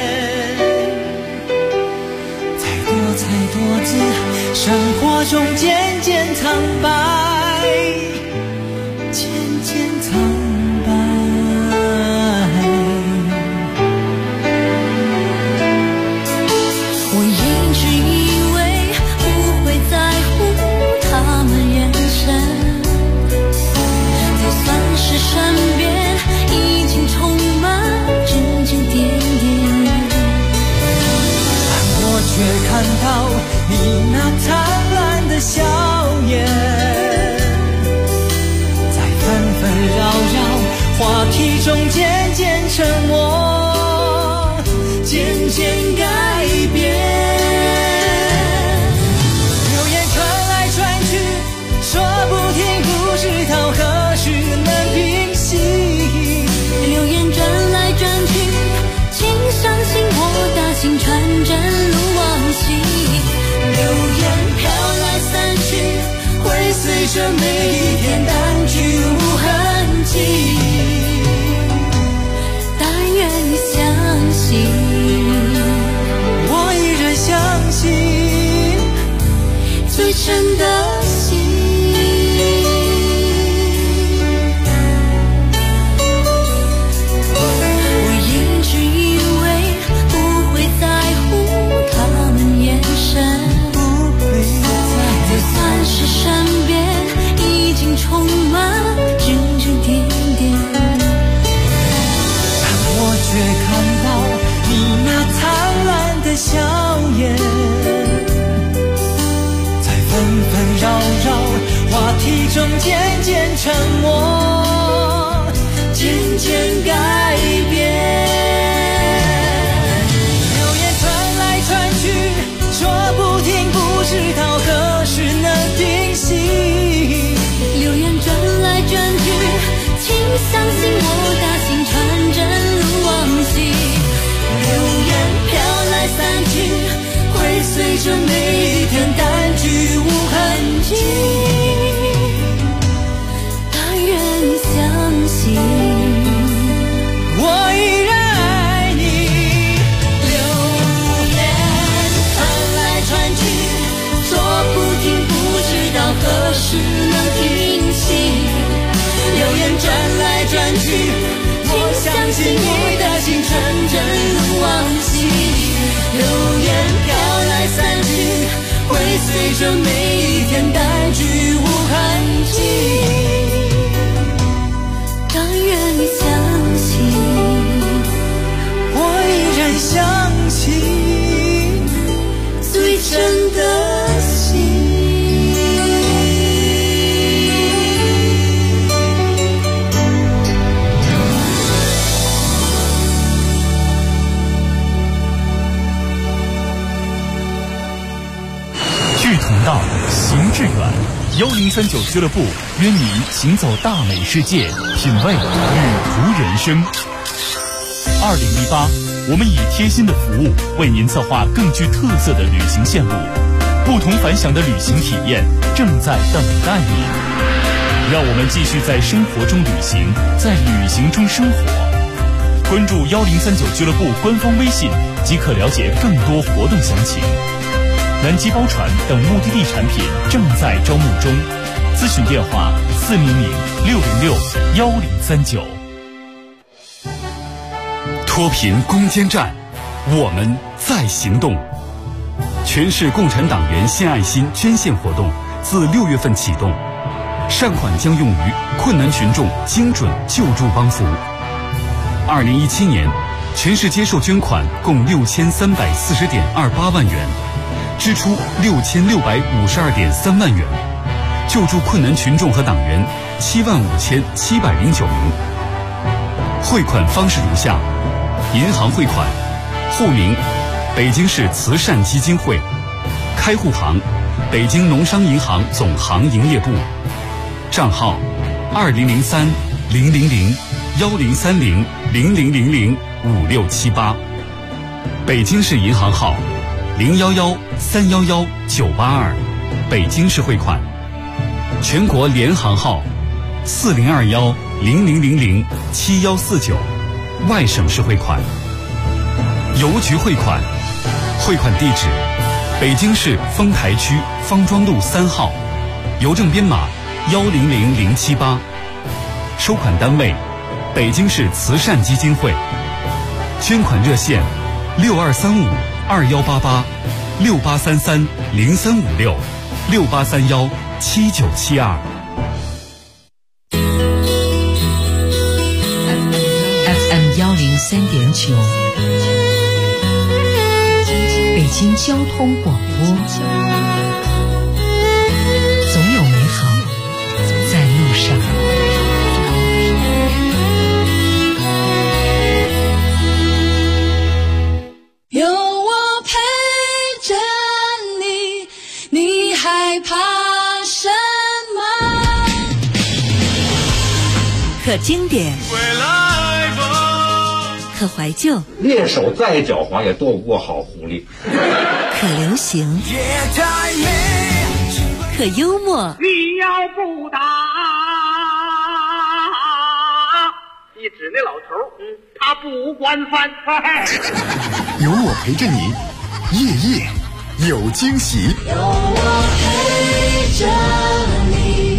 多姿，生活中渐渐苍白，渐渐苍白。 我一直以为不会在乎他们眼神，就算是身边已经充满指指点点， 但我却看到你那灿烂的笑颜，在纷纷扰扰话题中渐渐沉默，渐渐改变。流言传来传去，说不停，不知道何时能平息。 流言转来转去，请相信我大心传真如往昔。流言飘来散去，会随着每一天淡去无痕迹。但愿你相信， 我依然相信最真的心。我一直以为不会在乎他们眼神，就算是身边已经充满指指点点， 但我却看到你那灿烂的笑颜，在纷纷扰扰话题中渐渐沉默，渐渐改变。流言传来传去，说不停，不知道何时能停息。 流言转来转去，请相信我大心传真如往昔。流言飘来散去，会随着每一天淡去无痕迹。但愿你相信， 我依然爱你。 流言传来传去，说不停，不知道何时能停息。流言转来转去，我相信你的心纯真如往昔。流言飘来散去，会随着每一天淡去无痕迹。但愿你相信， 我依然相信最真的心。 远，1039俱乐部约你行走大美世界，品味旅途人生。2018，我们以贴心的服务为您策划更具特色的旅行线路，不同凡响的旅行体验正在等待你。让我们继续在生活中旅行，在旅行中生活。关注1039俱乐部官方微信即可了解更多活动详情。南极包船等目的地产品正在招募中，咨询电话400-606-1039。 脱贫攻坚战，我们在行动。全市共产党员献爱心捐献活动自6月份启动，善款将用于困难群众精准救助帮扶。2017年，全市接受捐款共6340.28万元，支出6652.3万元，救助困难群众和党员75709名。汇款方式如下：银行汇款，户名北京市慈善基金会，开户行北京农商银行总行营业部，账号20030010300000005678，北京市银行号011311982，北京市汇款，全国联行号402100007149，外省市汇款。邮局汇款，汇款地址北京市丰台区方庄路3号，邮政编码100078，收款单位北京市慈善基金会，捐款热线6235-2833-0356-6831-7972。 FM 103.9，北京交通广播，总有美好在路上。 有我陪着你，你害怕什么？ 可经典，可怀旧， 猎手再狡猾也躲不过好狐狸。 可流行，可幽默。 你要不打，你指那老头，他不惯犯。 有我陪着你，夜夜有惊喜。 有我陪着你。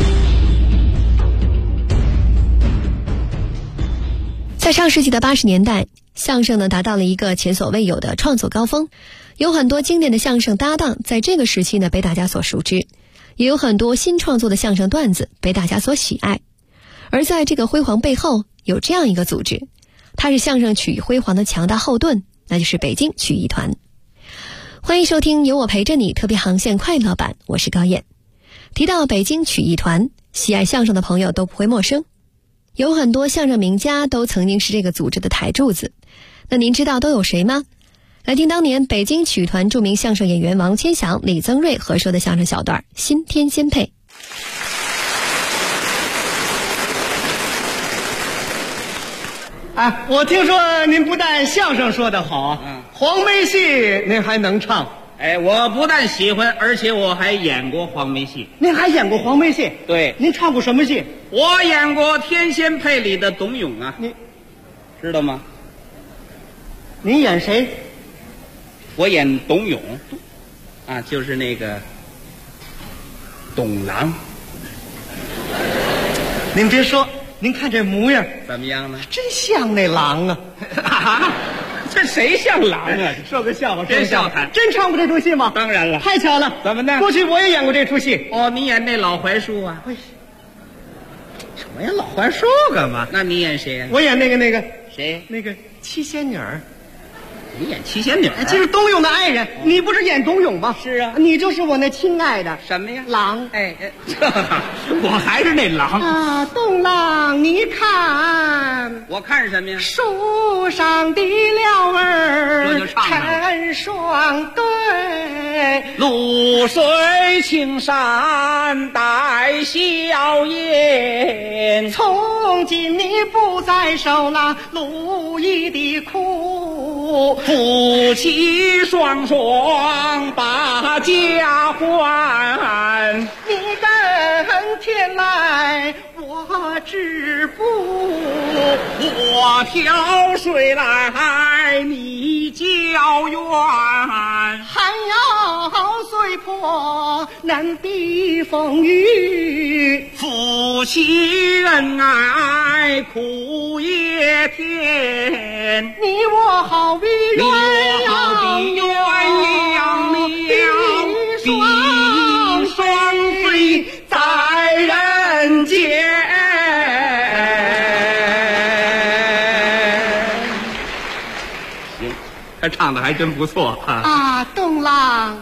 在上世纪的80年代，相声呢达到了一个前所未有的创作高峰，有很多经典的相声搭档在这个时期呢被大家所熟知，也有很多新创作的相声段子被大家所喜爱。而在这个辉煌背后，有这样一个组织，它是相声曲艺辉煌的强大后盾，那就是北京曲艺团。欢迎收听有我陪着你特别航线快乐版，我是高燕。提到北京曲艺团，喜爱相声的朋友都不会陌生，有很多相声名家都曾经是这个组织的台柱子。那您知道都有谁吗？来听当年北京曲艺团著名相声演员王千祥、李增瑞合说的相声小段《新天仙配》。 啊，我听说您不但相声说得好，黄梅戏您还能唱。 哎，我不但喜欢，而且我还演过黄梅戏。 您还演过黄梅戏？ 对。 您唱过什么戏？ 我演过《天仙配》里的董永啊，你知道吗？ 您演谁？ 我演董永，啊，就是那个董郎。 您别说，您看这模样怎么样呢？ 真像那狼啊！ 啊，这谁像狼啊？ 说个笑话， 真笑谈。 真唱过这出戏吗？ 当然了。 太巧了。 怎么呢？ 过去我也演过这出戏。 哦，你演那老槐树啊？我演老槐树干嘛？那你演谁呀？ 我演那个谁？ 那个七仙女儿。 你演七仙女？ 这是董永的爱人，你不是演董永吗？ 是啊， 你就是我那亲爱的什么呀？ 郎。 我还是那郎啊！董郎，你看， 我看什么呀？ 树上的鸟儿成双对， 露水青山带笑颜。 从今你不再受那路易的苦， 夫妻双双把家还。 你跟天来，我织布； 我挑水来，你浇园。 还要随破难避风雨， 夫妻恩爱苦也甜。 你我好比鸳鸯双飞在人间。行，他唱的还真不错啊！董郎，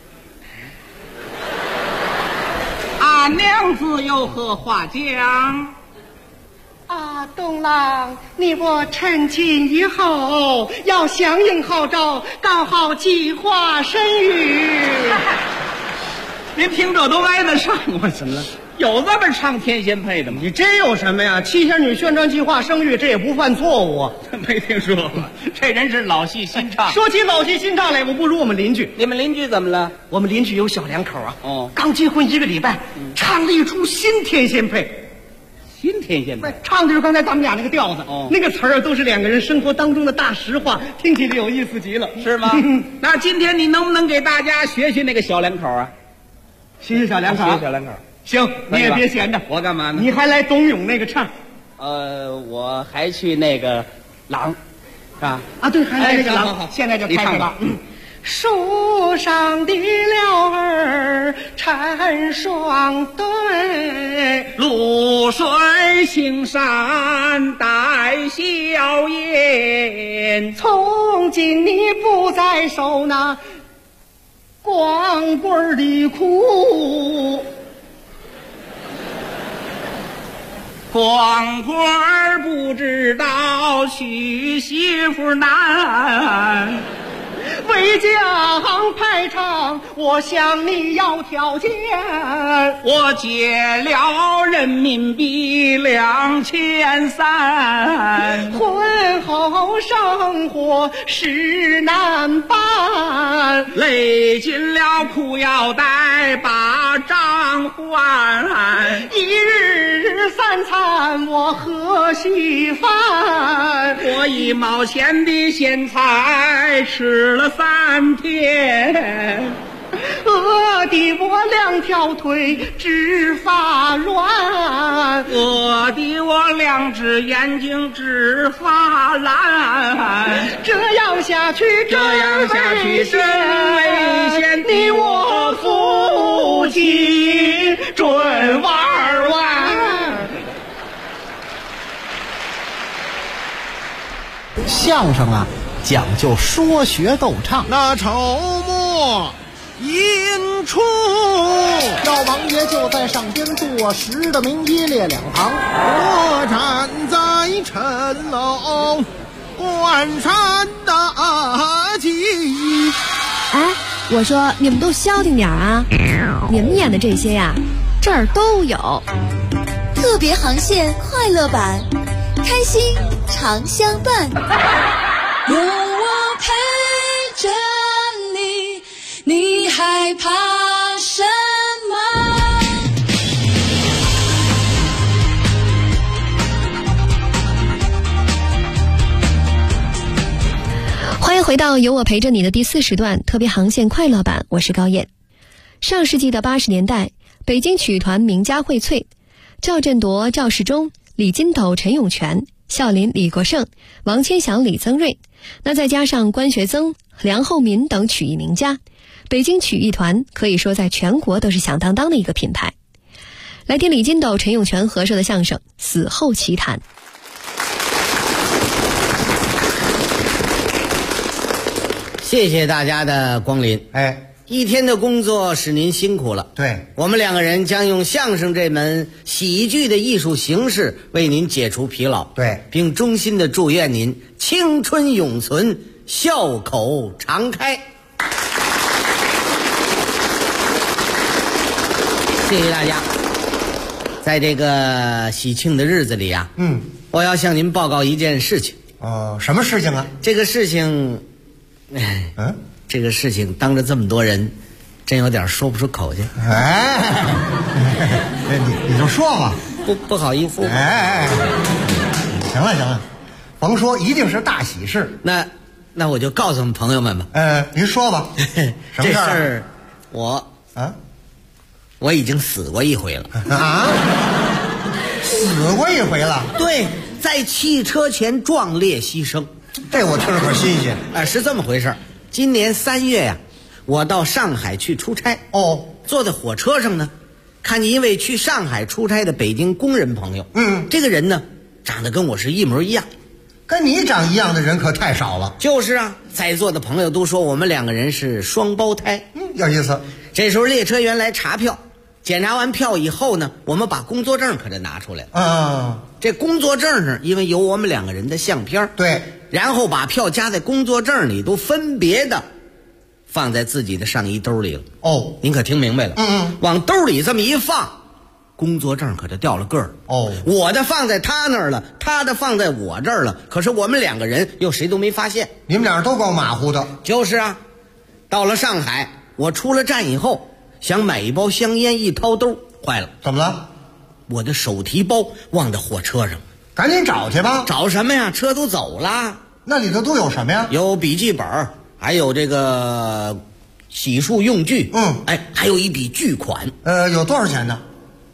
娘子有何话讲？ 啊，董郎，你我成亲以后要响应号召，搞好计划生育。 您听这都挨得上我怎么了？有这么唱天仙配的吗？ 你这有什么呀？七仙女宣传计划生育，这也不犯错误。 没听说过，这人是老戏新唱。 说起老戏新唱来，我不如我们邻居。 你们邻居怎么了？ 我们邻居有小两口啊，刚结婚1个礼拜，唱了一出新天仙配。 新天仙配唱的是刚才咱们俩那个调子，那个词儿都是2个人生活当中的大实话，听起来有意思极了， 是吗？那今天你能不能给大家学学那个小两口啊？ 学小两口， 学小两口。 行，你也别闲着。 我干嘛呢？ 你还来董永那个唱？ 我还去那个郎，是吧？ 啊，对，还来那个郎。 好， 现在就开始了。树上的鸟儿成双对， 露水青山带笑颜。 从今你不再受那光棍的苦， 光棍儿不知道娶媳妇难。 为将排场，我向你要条件， 我借了人民币2300， 婚后生活实难办， 累尽了裤腰带把账还， 一日3餐我喝稀饭， 我1毛钱的咸菜吃了3天， 饿的我2条腿直发软， 饿的我2只眼睛直发蓝。 这样下去真危险， 你我夫妻准玩完。 相声啊，讲究说学逗唱。 那筹末引出， 赵王爷就在上边坐实的名一列2旁， 我站在谶楼观山大计。 哎，我说你们都消停点啊！你们演的这些呀，这儿都有。 特别航线快乐版，开心常相伴。 有我陪着你，你害怕什么？ 欢迎回到有我陪着你的第4时段特别航线快乐版，我是高燕。上世纪的80年代，北京曲艺团名家荟萃，赵振铎、赵世忠、李金斗、陈永泉、孝林、李国盛、王千祥、李增瑞，那再加上关学增、梁厚民等曲艺名家，北京曲艺团可以说在全国都是响当当的一个品牌。来听李金斗、陈永泉合说的相声《死后奇谈》。 谢谢大家的光临。一天的工作使您辛苦了。 对， 我们两个人将用相声这门喜剧的艺术形式为您解除疲劳。 对， 并衷心的祝愿您青春永存，笑口常开。谢谢大家。在这个喜庆的日子里啊，我要向您报告一件事情。 什么事情啊？ 这个事情，这个事情当着这么多人，真有点说不出口去。 你就说吧。 不好意思。 行了，甭说，一定是大喜事。 那我就告诉朋友们吧。 您说吧。什么事儿？ 我已经死过一回了。 死过一回了？ 对，在汽车前壮烈牺牲。 这我听着可新鲜。 是这么回事。今年3月呀，我到上海去出差。坐在火车上呢，看见一位去上海出差的北京工人朋友。这个人呢，长得跟我是一模一样。 跟你长一样的人可太少了。 就是啊，在座的朋友都说我们两个人是双胞胎。 有意思。 这时候列车员来查票，检查完票以后呢，我们把工作证可就拿出来了。这工作证上因为有我们两个人的相片。 对。 然后把票夹在工作证里，都分别的放在自己的上衣兜里了。您可听明白了？往兜里这么一放，工作证可就掉了个儿。我的放在他那儿了，他的放在我这儿了，可是我们两个人又谁都没发现。 你们俩都够马虎的。 就是啊，到了上海，我出了站以后，想买一包香烟，一掏兜，坏了。 怎么了？ 我的手提包忘在货车上。 赶紧找去吧。 找什么呀？车都走了。 那里头都有什么呀？ 有笔记本，还有这个洗漱用具。还有一笔巨款。 有多少钱呢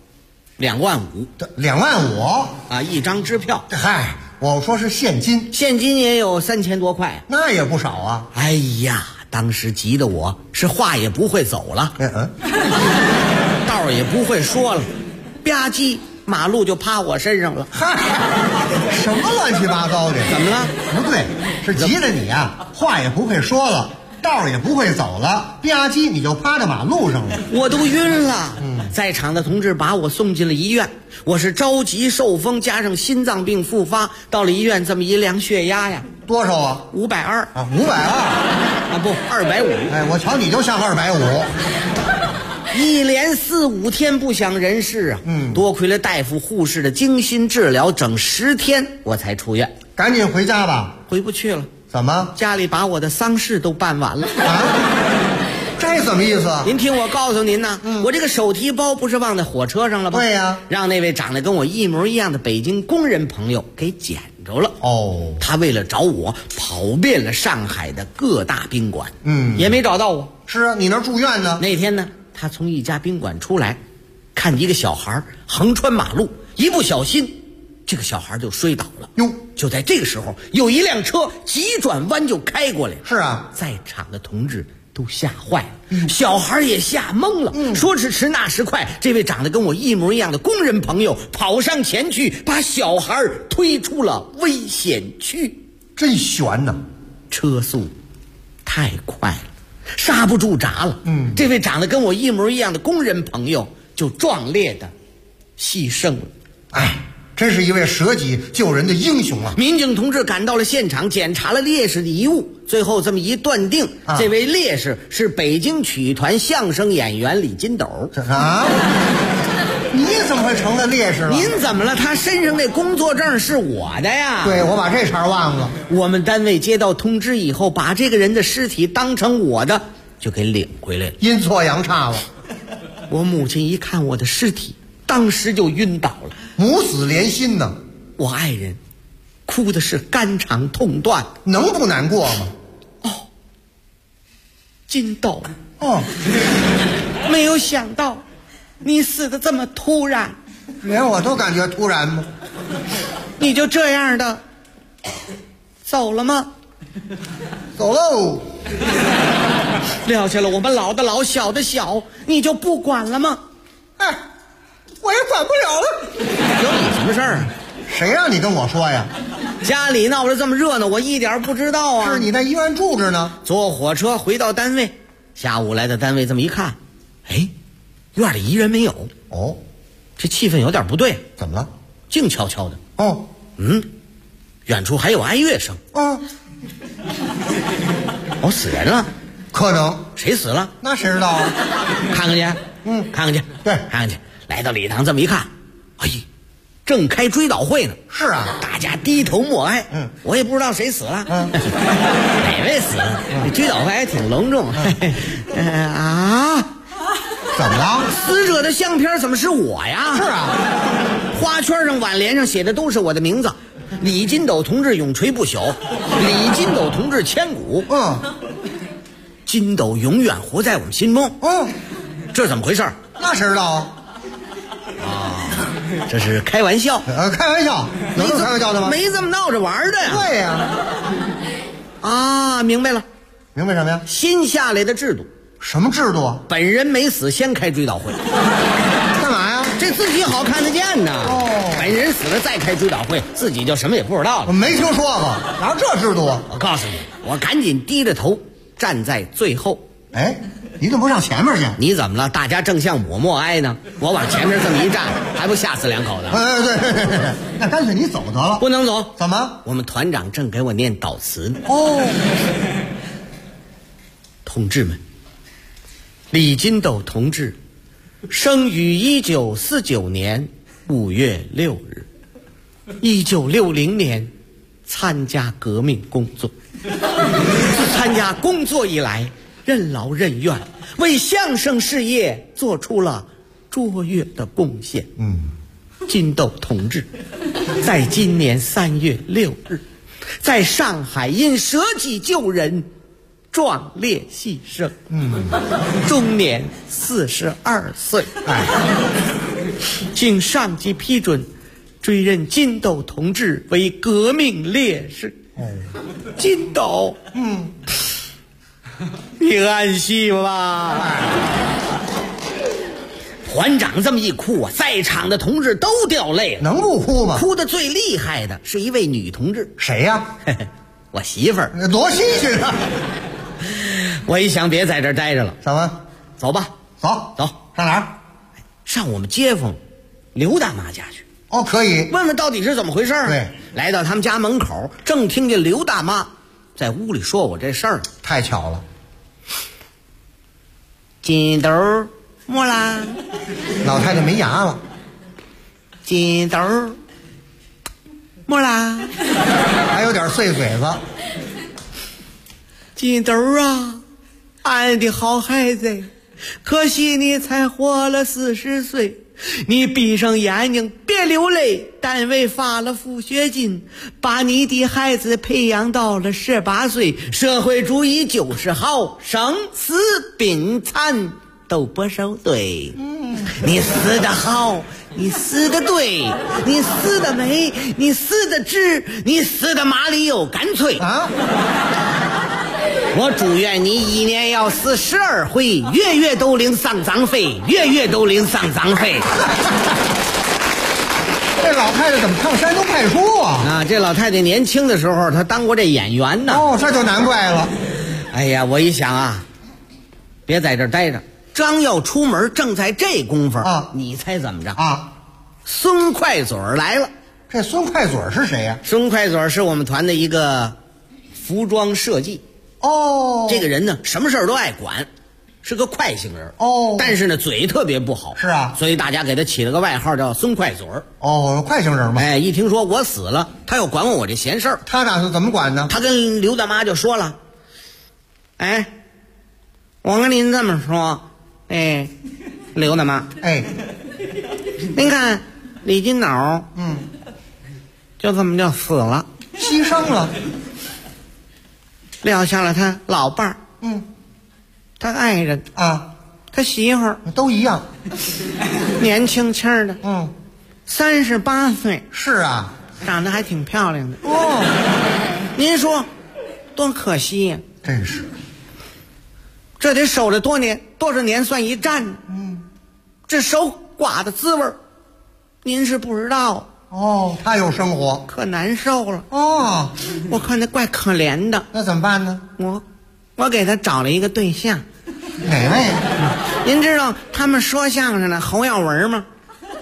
？2万5。 2万5 啊！一张支票。 嗨，我说是现金。 现金也有3000多块。 那也不少啊。 哎呀，当时急得我是话也不会走了，道也不会说了，吧唧，马路就趴我身上了。 嗨，什么乱七八糟的？ 怎么了？ 不对，是急得你啊，话也不会说了，道也不会走了，吧唧你就趴在马路上了。 我都晕了。在场的同志把我送进了医院，我是着急受风，加上心脏病复发，到了医院这么一量血压呀， 多少啊 ？520啊 ，520 啊，不，250。 我瞧你就像250。 一连4、5天不省人事啊！多亏了大夫护士的精心治疗，整10天我才出院。 赶紧回家吧。 回不去了。 怎么？ 家里把我的丧事都办完了。 这怎么意思？ 您听我告诉您呢，我这个手提包不是忘在火车上了吗？ 对呀， 让那位长得跟我一模一样的北京工人朋友给捡着了。他为了找我，跑遍了上海的各大宾馆，也没找到我。 是啊，你那住院呢？ 那天呢，他从一家宾馆出来，看见一个小孩横穿马路，一不小心，这个小孩就摔倒了。就在这个时候，有一辆车急转弯就开过来。 是啊， 在场的同志都吓坏了，小孩也吓懵了。说时迟那时快，这位长得跟我一模一样的工人朋友跑上前去，把小孩推出了危险区。 真悬呐！ 车速太快了，刹不住闸了。这位长得跟我一模一样的工人朋友就壮烈的牺牲了。 真是一位舍己救人的英雄啊！ 民警同志赶到了现场，检查了烈士的遗物，最后这么一断定，这位烈士是北京曲艺团相声演员李金斗。 你怎么会成了烈士了？ 您怎么了？他身上那工作证是我的呀。 对，我把这茬忘了。 我们单位接到通知以后，把这个人的尸体当成我的，就给领回来了。 阴错阳差了。 我母亲一看我的尸体，当时就晕倒了。 母子连心呢。 我爱人哭的是肝肠痛断， 能不难过吗？ 金斗，没有想到你死的这么突然。 连我都感觉突然吗？ 你就这样的走了吗？ 走喽。 撂下了我们老的老，小的小，你就不管了吗？ 我也管不了了。 有你什么事儿啊？ 谁让你跟我说呀？ 家里闹得这么热闹，我一点不知道啊。 是你在医院住着呢。 坐火车回到单位，下午来到单位，这么一看，哎，院里一人没有。 哦， 这气氛有点不对。 怎么了？ 静悄悄的。 哦， 远处还有哀乐声。哦，死人了。 可能。 谁死了？ 那谁知道啊？ 看看去。看看去。 对， 看看去。来到礼堂这么一看，哎，正开追悼会呢。 是啊， 大家低头默哀。我也不知道谁死了，哪位死了？这追悼会还挺隆重。 怎么了？ 死者的相片怎么是我呀？ 是啊， 花圈上、挽联上写的都是我的名字。李金斗同志永垂不朽，李金斗同志千古。金斗永远活在我们心中。这怎么回事？ 那谁知道啊？ 这是开玩笑。 开玩笑？有这么开玩笑的吗？ 没这么闹着玩的呀。 对呀。 明白了。 明白什么呀？ 新下来的制度。 什么制度啊？ 本人没死先开追悼会。 干嘛呀？ 这自己好看得见呢。本人死了再开追悼会，自己就什么也不知道了。 我没听说过，哪有这制度啊？ 我告诉你，我赶紧低着头站在最后。 哎，你怎么不上前面去？ 你怎么了？大家正向我默哀呢，我往前面这么一站，还不吓死两口子？ 对，那干脆你走得了。 不能走。 怎么？ 我们团长正给我念悼词呢。同志们，李金斗同志生于1949年5月6日，1960年参加革命工作。自参加工作以来，任劳任怨，为相声事业做出了卓越的贡献。金斗同志在今年3月6日，在上海因舍己救人壮烈牺牲，终年42岁。经上级批准，追认金斗同志为革命烈士。金斗，你安息吧。团长这么一哭啊，在场的同志都掉泪了。 能不哭吗？ 哭得最厉害的是一位女同志。 谁呀？ 我媳妇儿。 多新鲜啊！ 我一想别在这儿待着了。 怎么？ 走吧。 走。上哪儿？ 上我们街坊刘大妈家去。 可以问问到底是怎么回事。 对， 来到他们家门口，正听见刘大妈在屋里说我这事儿。 太巧了。 金斗没啦， 老太太没牙了。 金斗没啦， 还有点碎嘴子。 金斗啊，俺的好孩子，可惜你才活了40岁。你闭上眼睛，别流泪。单位发了抚恤金，把你的孩子培养到了18岁。社会主义就是好，生死病残都不受罪。你死得好，你死得对，你死得美，你死得直，你死得麻利又干脆。我祝愿你一年要死12回，月月都领丧葬费，月月都领丧葬费。 这老太太怎么唱山东派出啊？ 这老太太年轻的时候她当过这演员呢。 这就难怪了。 哎呀，我一想啊，别在这儿待着，刚要出门，正在这功夫你猜怎么着孙快嘴来了。 这孙快嘴是谁呀？ 孙快嘴是我们团的一个服装设计。这个人呢，什么事儿都爱管，是个快性人。但是呢，嘴特别不好。 是啊， 所以大家给他起了个外号叫孙快嘴。 快性人嘛。 一听说我死了，他要管我这闲事儿。 他打算怎么管呢？ 他跟刘大妈就说了：“我跟您这么说，刘大妈，您看李金斗，就这么就死了， 牺牲了。 撂下了他老伴儿，他爱人他媳妇儿都一样， 年轻轻的，38岁。 是啊， 长得还挺漂亮的。您说多可惜呀！ 真是， 这得守着多少年算一站。这守寡的滋味您是不知道。 哦，他有生活， 可难受了。 哦， 我看他怪可怜的。 那怎么办呢？ 我给他找了一个对象。 哪位？ 您知道他们说相声的侯耀文吗？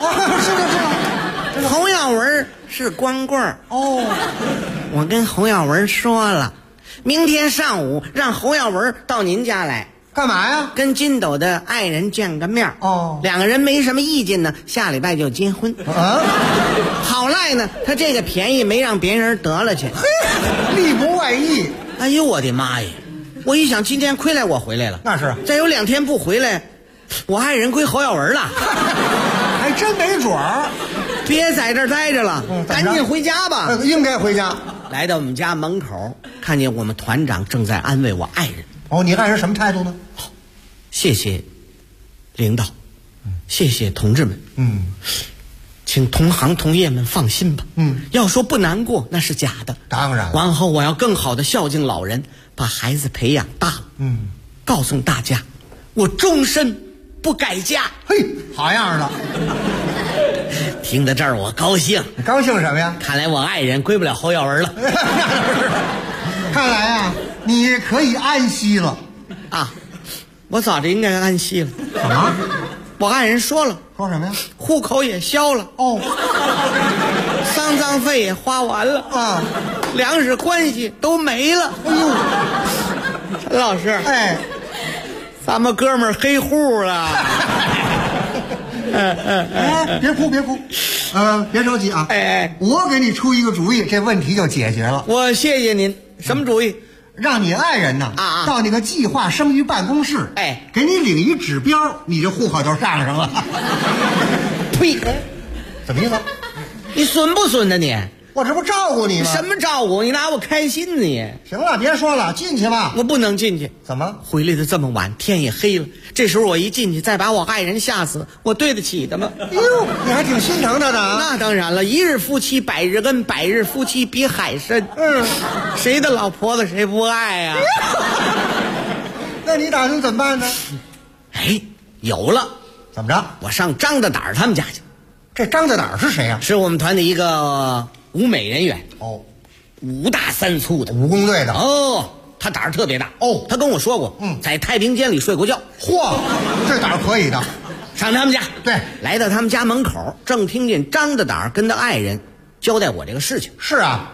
知道。 侯耀文是光棍儿。 哦， 我跟侯耀文说了，明天上午让侯耀文到您家来。 干嘛呀？ 跟金斗的爱人见个面。 哦， 两个人没什么意见呢，下礼拜就结婚。 啊， 好赖呢，他这个便宜没让别人得了去。 嘿，力不外意。 哎呦我的妈呀！我一想，今天亏来我回来了。 那是， 再有2天不回来，我爱人归侯耀文了。 还真没准儿。 别在这儿待着了，赶紧回家吧。 应该回家。 来到我们家门口，看见我们团长正在安慰我爱人。 哦，你爱人什么态度呢？ 谢谢领导，谢谢同志们。请同行同业们放心吧。要说不难过那是假的。 当然了， 往后我要更好的孝敬老人，把孩子培养大了。告诉大家，我终身不改嫁。 嘿，好样的！ 听到这儿我高兴。 你高兴什么呀？ 看来我爱人归不了侯耀文了。 看来啊，你可以安息了。 啊，我早就应该安息了。 啊， 我爱人说了。 说什么呀？ 户口也销了。 哦， 丧葬费也花完了。 啊， 粮食关系都没了。 哎呦， 陈老师， 哎， 咱们哥们儿黑户了。 别哭别哭，别着急啊。 哎， 我给你出一个主意，这问题就解决了。 我谢谢您。什么主意？ 让你爱人呢到那个计划生育办公室， 哎， 给你领一指标，你这户口就上上了。 呸！ 怎么意思？ 你损不损呢你？ 我这不照顾你吗？ 什么照顾？你拿我开心呢你？ 行了，别说了，进去吧。 我不能进去。 怎么？ 回来的这么晚，天也黑了。这时候我一进去，再把我爱人吓死，我对得起他吗？ 哟，你还挺心疼他的啊。 那当然了，一日夫妻百日恩，百日夫妻比海深。谁的老婆子谁不爱呀？ 那你打算怎么办呢？ 哎，有了。 怎么着？ 我上张大胆他们家去。 这张大胆是谁呀？ 是我们团的一个舞美人员。 哦 ，5大3粗的武工队的。 哦，他胆儿特别大。 哦， 他跟我说过，在太平间里睡过觉。 嚯，这胆儿可以的。 上他们家。 对， 来到他们家门口，正听见张大胆跟他爱人交代我这个事情。 是啊。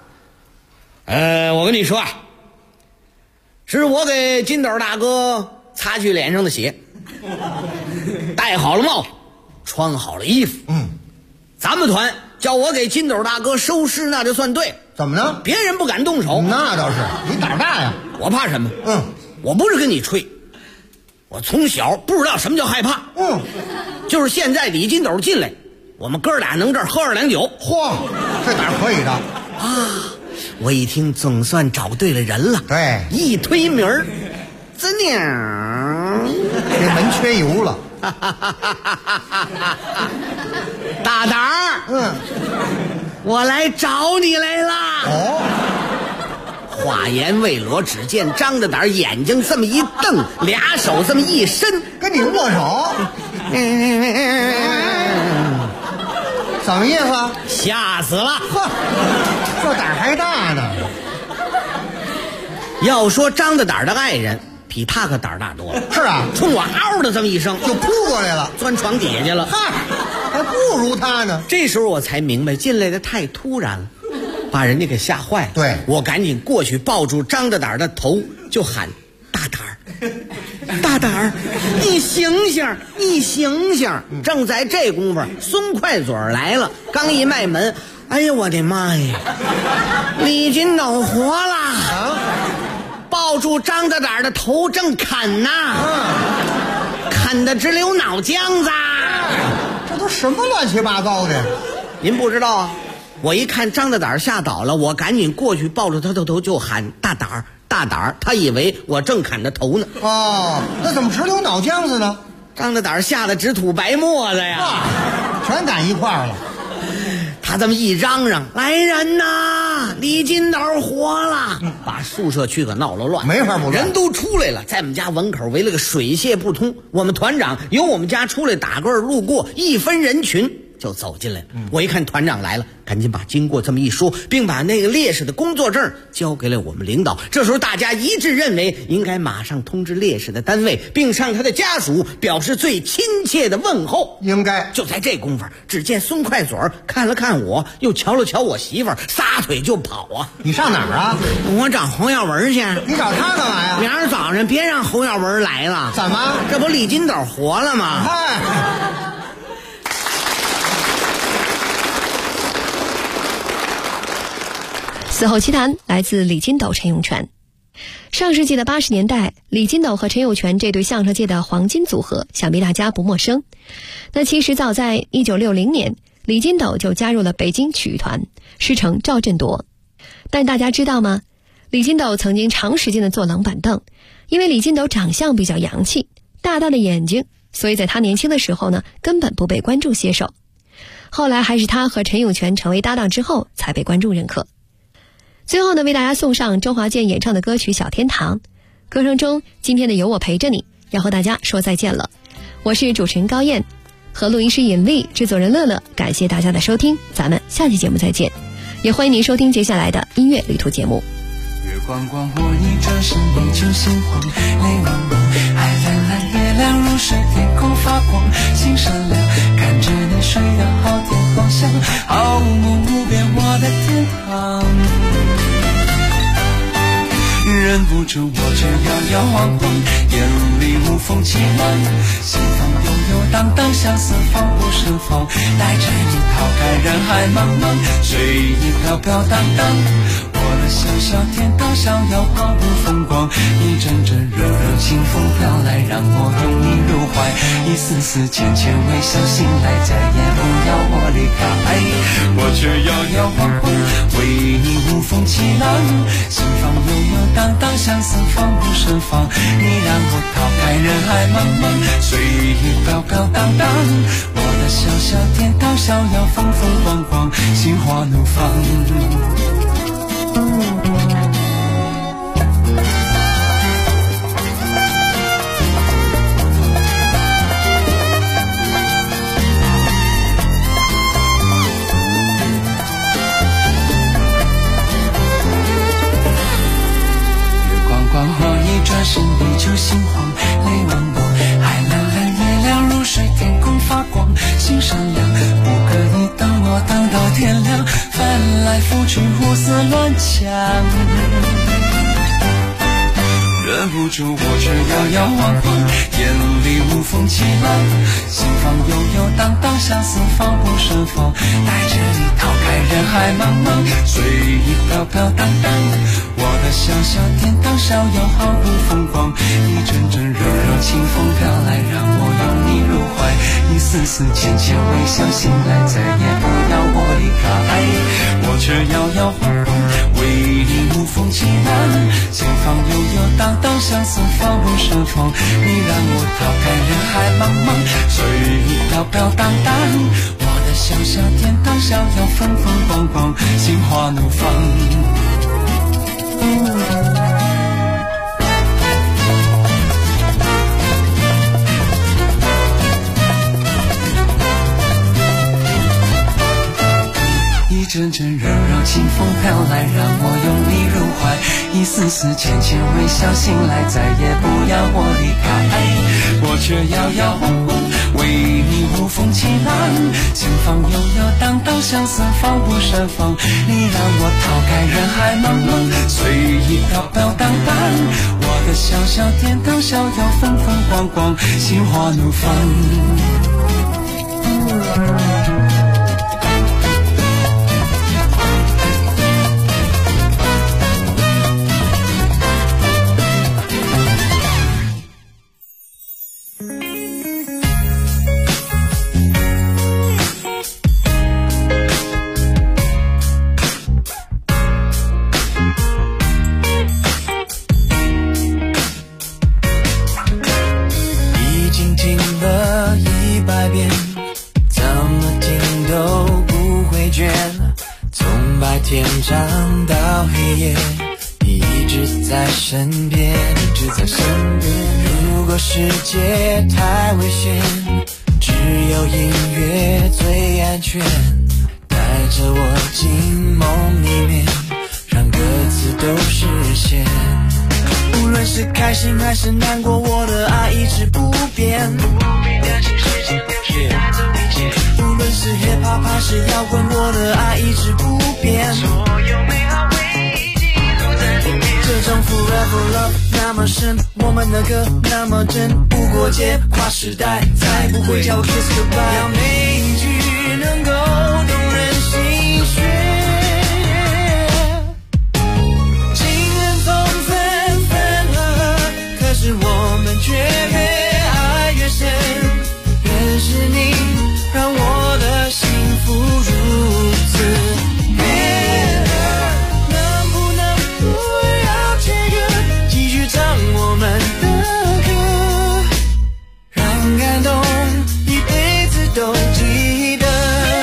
我跟你说啊，是我给金斗大哥擦去脸上的血，戴好了帽子，穿好了衣服。咱们团叫我给金斗大哥收尸，那就算对。 怎么呢？ 别人不敢动手。 那倒是，你胆大呀。 我怕什么？我不是跟你吹，我从小不知道什么叫害怕。就是现在李金斗进来，我们哥俩能这儿喝2两酒。 嚯，这胆儿可以的啊！我一听总算找对了人了。 对， 一推门儿，滋鸟， 这门缺油了。 大胆儿，我来找你来啦。 哦， 话言未落，只见张大胆眼睛这么一瞪，俩手这么一伸， 跟你握手。什么意思？ 吓死了！ 这胆还大呢。 要说张大胆的爱人比他可胆大多了。 是啊， 冲我嗷的这么一声就扑过来了， 钻床底下去了。 嗨，还不如他呢。 这时候我才明白，进来的太突然了，把人家给吓坏了。 对， 我赶紧过去抱住张大胆的头，就喊：大胆儿，大胆儿，你醒醒，你醒醒！正在这功夫，松快嘴来了，刚一迈门，哎呀，我的妈呀！李金斗活了！抱住张大胆的头正砍呐，砍得直流脑浆子。 这都什么乱七八糟的？ 您不知道啊？我一看张大胆吓倒了，我赶紧过去抱住他的头就喊大胆儿，大胆儿。他以为我正砍他头呢。 哦，那怎么直流脑浆子呢？ 张大胆吓得直吐白沫子呀， 全赶一块儿了。 他这么一嚷嚷，来人呐，李金斗活了，把宿舍区可闹了乱， 没法不乱， 人都出来了，在我们家门口围了个水泄不通。我们团长由我们家出来打个路过，一分人群就走进来了。我一看团长来了，赶紧把经过这么一说，并把那个烈士的工作证交给了我们领导。这时候大家一致认为应该马上通知烈士的单位，并向他的家属表示最亲切的问候。 应该就在这功夫，只见孙快嘴看了看我，又瞧了瞧我媳妇儿，撒腿就跑啊！ 你上哪儿啊？ 我找侯耀文去。 你找他干嘛呀？ 明儿早上别让侯耀文来了。 怎么？ 这不李金斗活了吗？ 死后奇谈来自李金斗、陈永泉。上世纪的80年代，李金斗和陈永泉这对相声界的黄金组合，想必大家不陌生。那其实早在1960年，李金斗就加入了北京曲艺团，师承赵振铎。但大家知道吗？李金斗曾经长时间的坐冷板凳，因为李金斗长相比较洋气，大大的眼睛，所以在他年轻的时候呢，根本不被观众接受。后来还是他和陈永泉成为搭档之后，才被观众认可。最后呢，为大家送上周华健演唱的歌曲《小天堂》。歌声中，今天的有我陪着你，要和大家说再见了。我是主持人高燕，和录音师尹丽，制作人乐乐，感谢大家的收听，咱们下期节目再见。也欢迎您收听接下来的音乐旅途节目。 月光光或一转身，地球心慌，泪汪汪，海蓝蓝，月亮如水，天空发光，心善良，看着你睡得好天光香，好梦无边，我的天堂。忍不住我却摇摇晃晃，眼里无风起浪，心房悠悠荡荡，相思防不胜防，带着你逃开人海茫茫，随意飘飘荡荡，我的小小天堂逍遥毫无风光，一阵阵热热清风飘来，让我拥你入怀，一丝丝浅浅微笑，醒来再也不要我离开，我却摇摇晃晃，为你无风起浪，心房悠悠荡荡，相思防不胜防，你让我逃开人海茫茫，随意飘飘荡荡，我的小小天堂逍遥风风光光，心花怒放。转身地球心慌，泪汪汪，海蓝蓝，月亮如水，天空发光，心善良，不可以等我等到天亮，翻来覆去胡思乱想，忍不住我却摇摇晃晃，眼里无风起浪，心房悠悠荡荡，相思防不胜防，带着你逃开人海茫茫，随意飘飘荡荡，我的小小天堂逍遥毫无风光，一阵阵热热清风飘来，让我拥你入怀，一丝丝浅浅微笑，醒来再也不要我离开，我却摇摇晃晃，为你无风起浪，心房悠悠荡荡，相思防不胜防，你让我逃开人海茫茫，随意飘飘荡荡，我的小小天堂逍遥风风光光，心花怒放。一阵阵热热清风飘来，让我拥你入怀，一丝丝浅浅微笑，醒来再也不要我离开，我却摇摇晃晃，为你无风起浪，心房悠悠荡荡，相思防不胜防，你让我逃开人海茫茫，随意飘飘荡荡，我的小小天堂逍遥风风光光，心花怒放。天长到黑夜，你一直在身边，一直在身边。如果世界太危险，只有音乐最安全，带着我进梦里面，让歌词都实现。无论是开心还是难过，我的爱一直不变。无论是 hip hop 还是摇滚，我的爱一直不变。所有美好回忆记录在里面。这种 forever love 那么深，我们的歌那么真，不过界跨时代，再不会叫我 kiss goodbye。要每一句能够动人心弦。情人总分分合合，可是我们却越爱越深。认识你，让我的幸福如此悦耳。能不能不要切割，继续唱我们的歌，让感动一辈子都记得。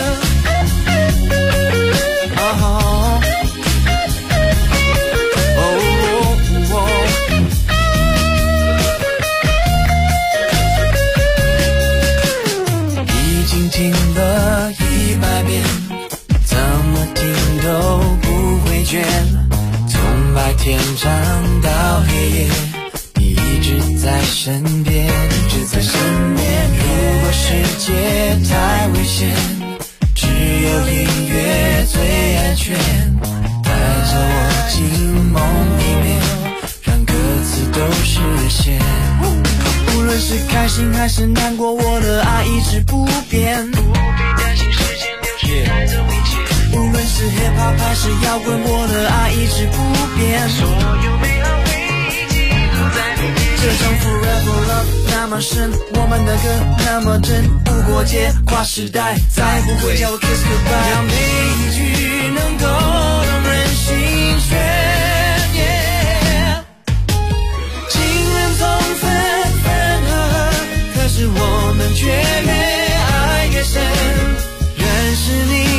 已经听了100遍，怎么听都不会倦。从白天唱到黑夜，你一直在身边，一直在身边。如果世界太危险，只有音乐最安全，带着我进梦里面，让歌词都实现。无论是开心还是难过，我的爱一直不变。不必担心时间流逝带走一切。无论是 hip hop 还是摇滚，我的爱一直不变。所有美好回忆记录在里面。这种 forever love 那么深，我们的歌那么真，不过界跨时代，再不会叫我 kiss goodbye。让每一句能够动人心弦。情人总分分合合，可是我们却越爱越深。认识你，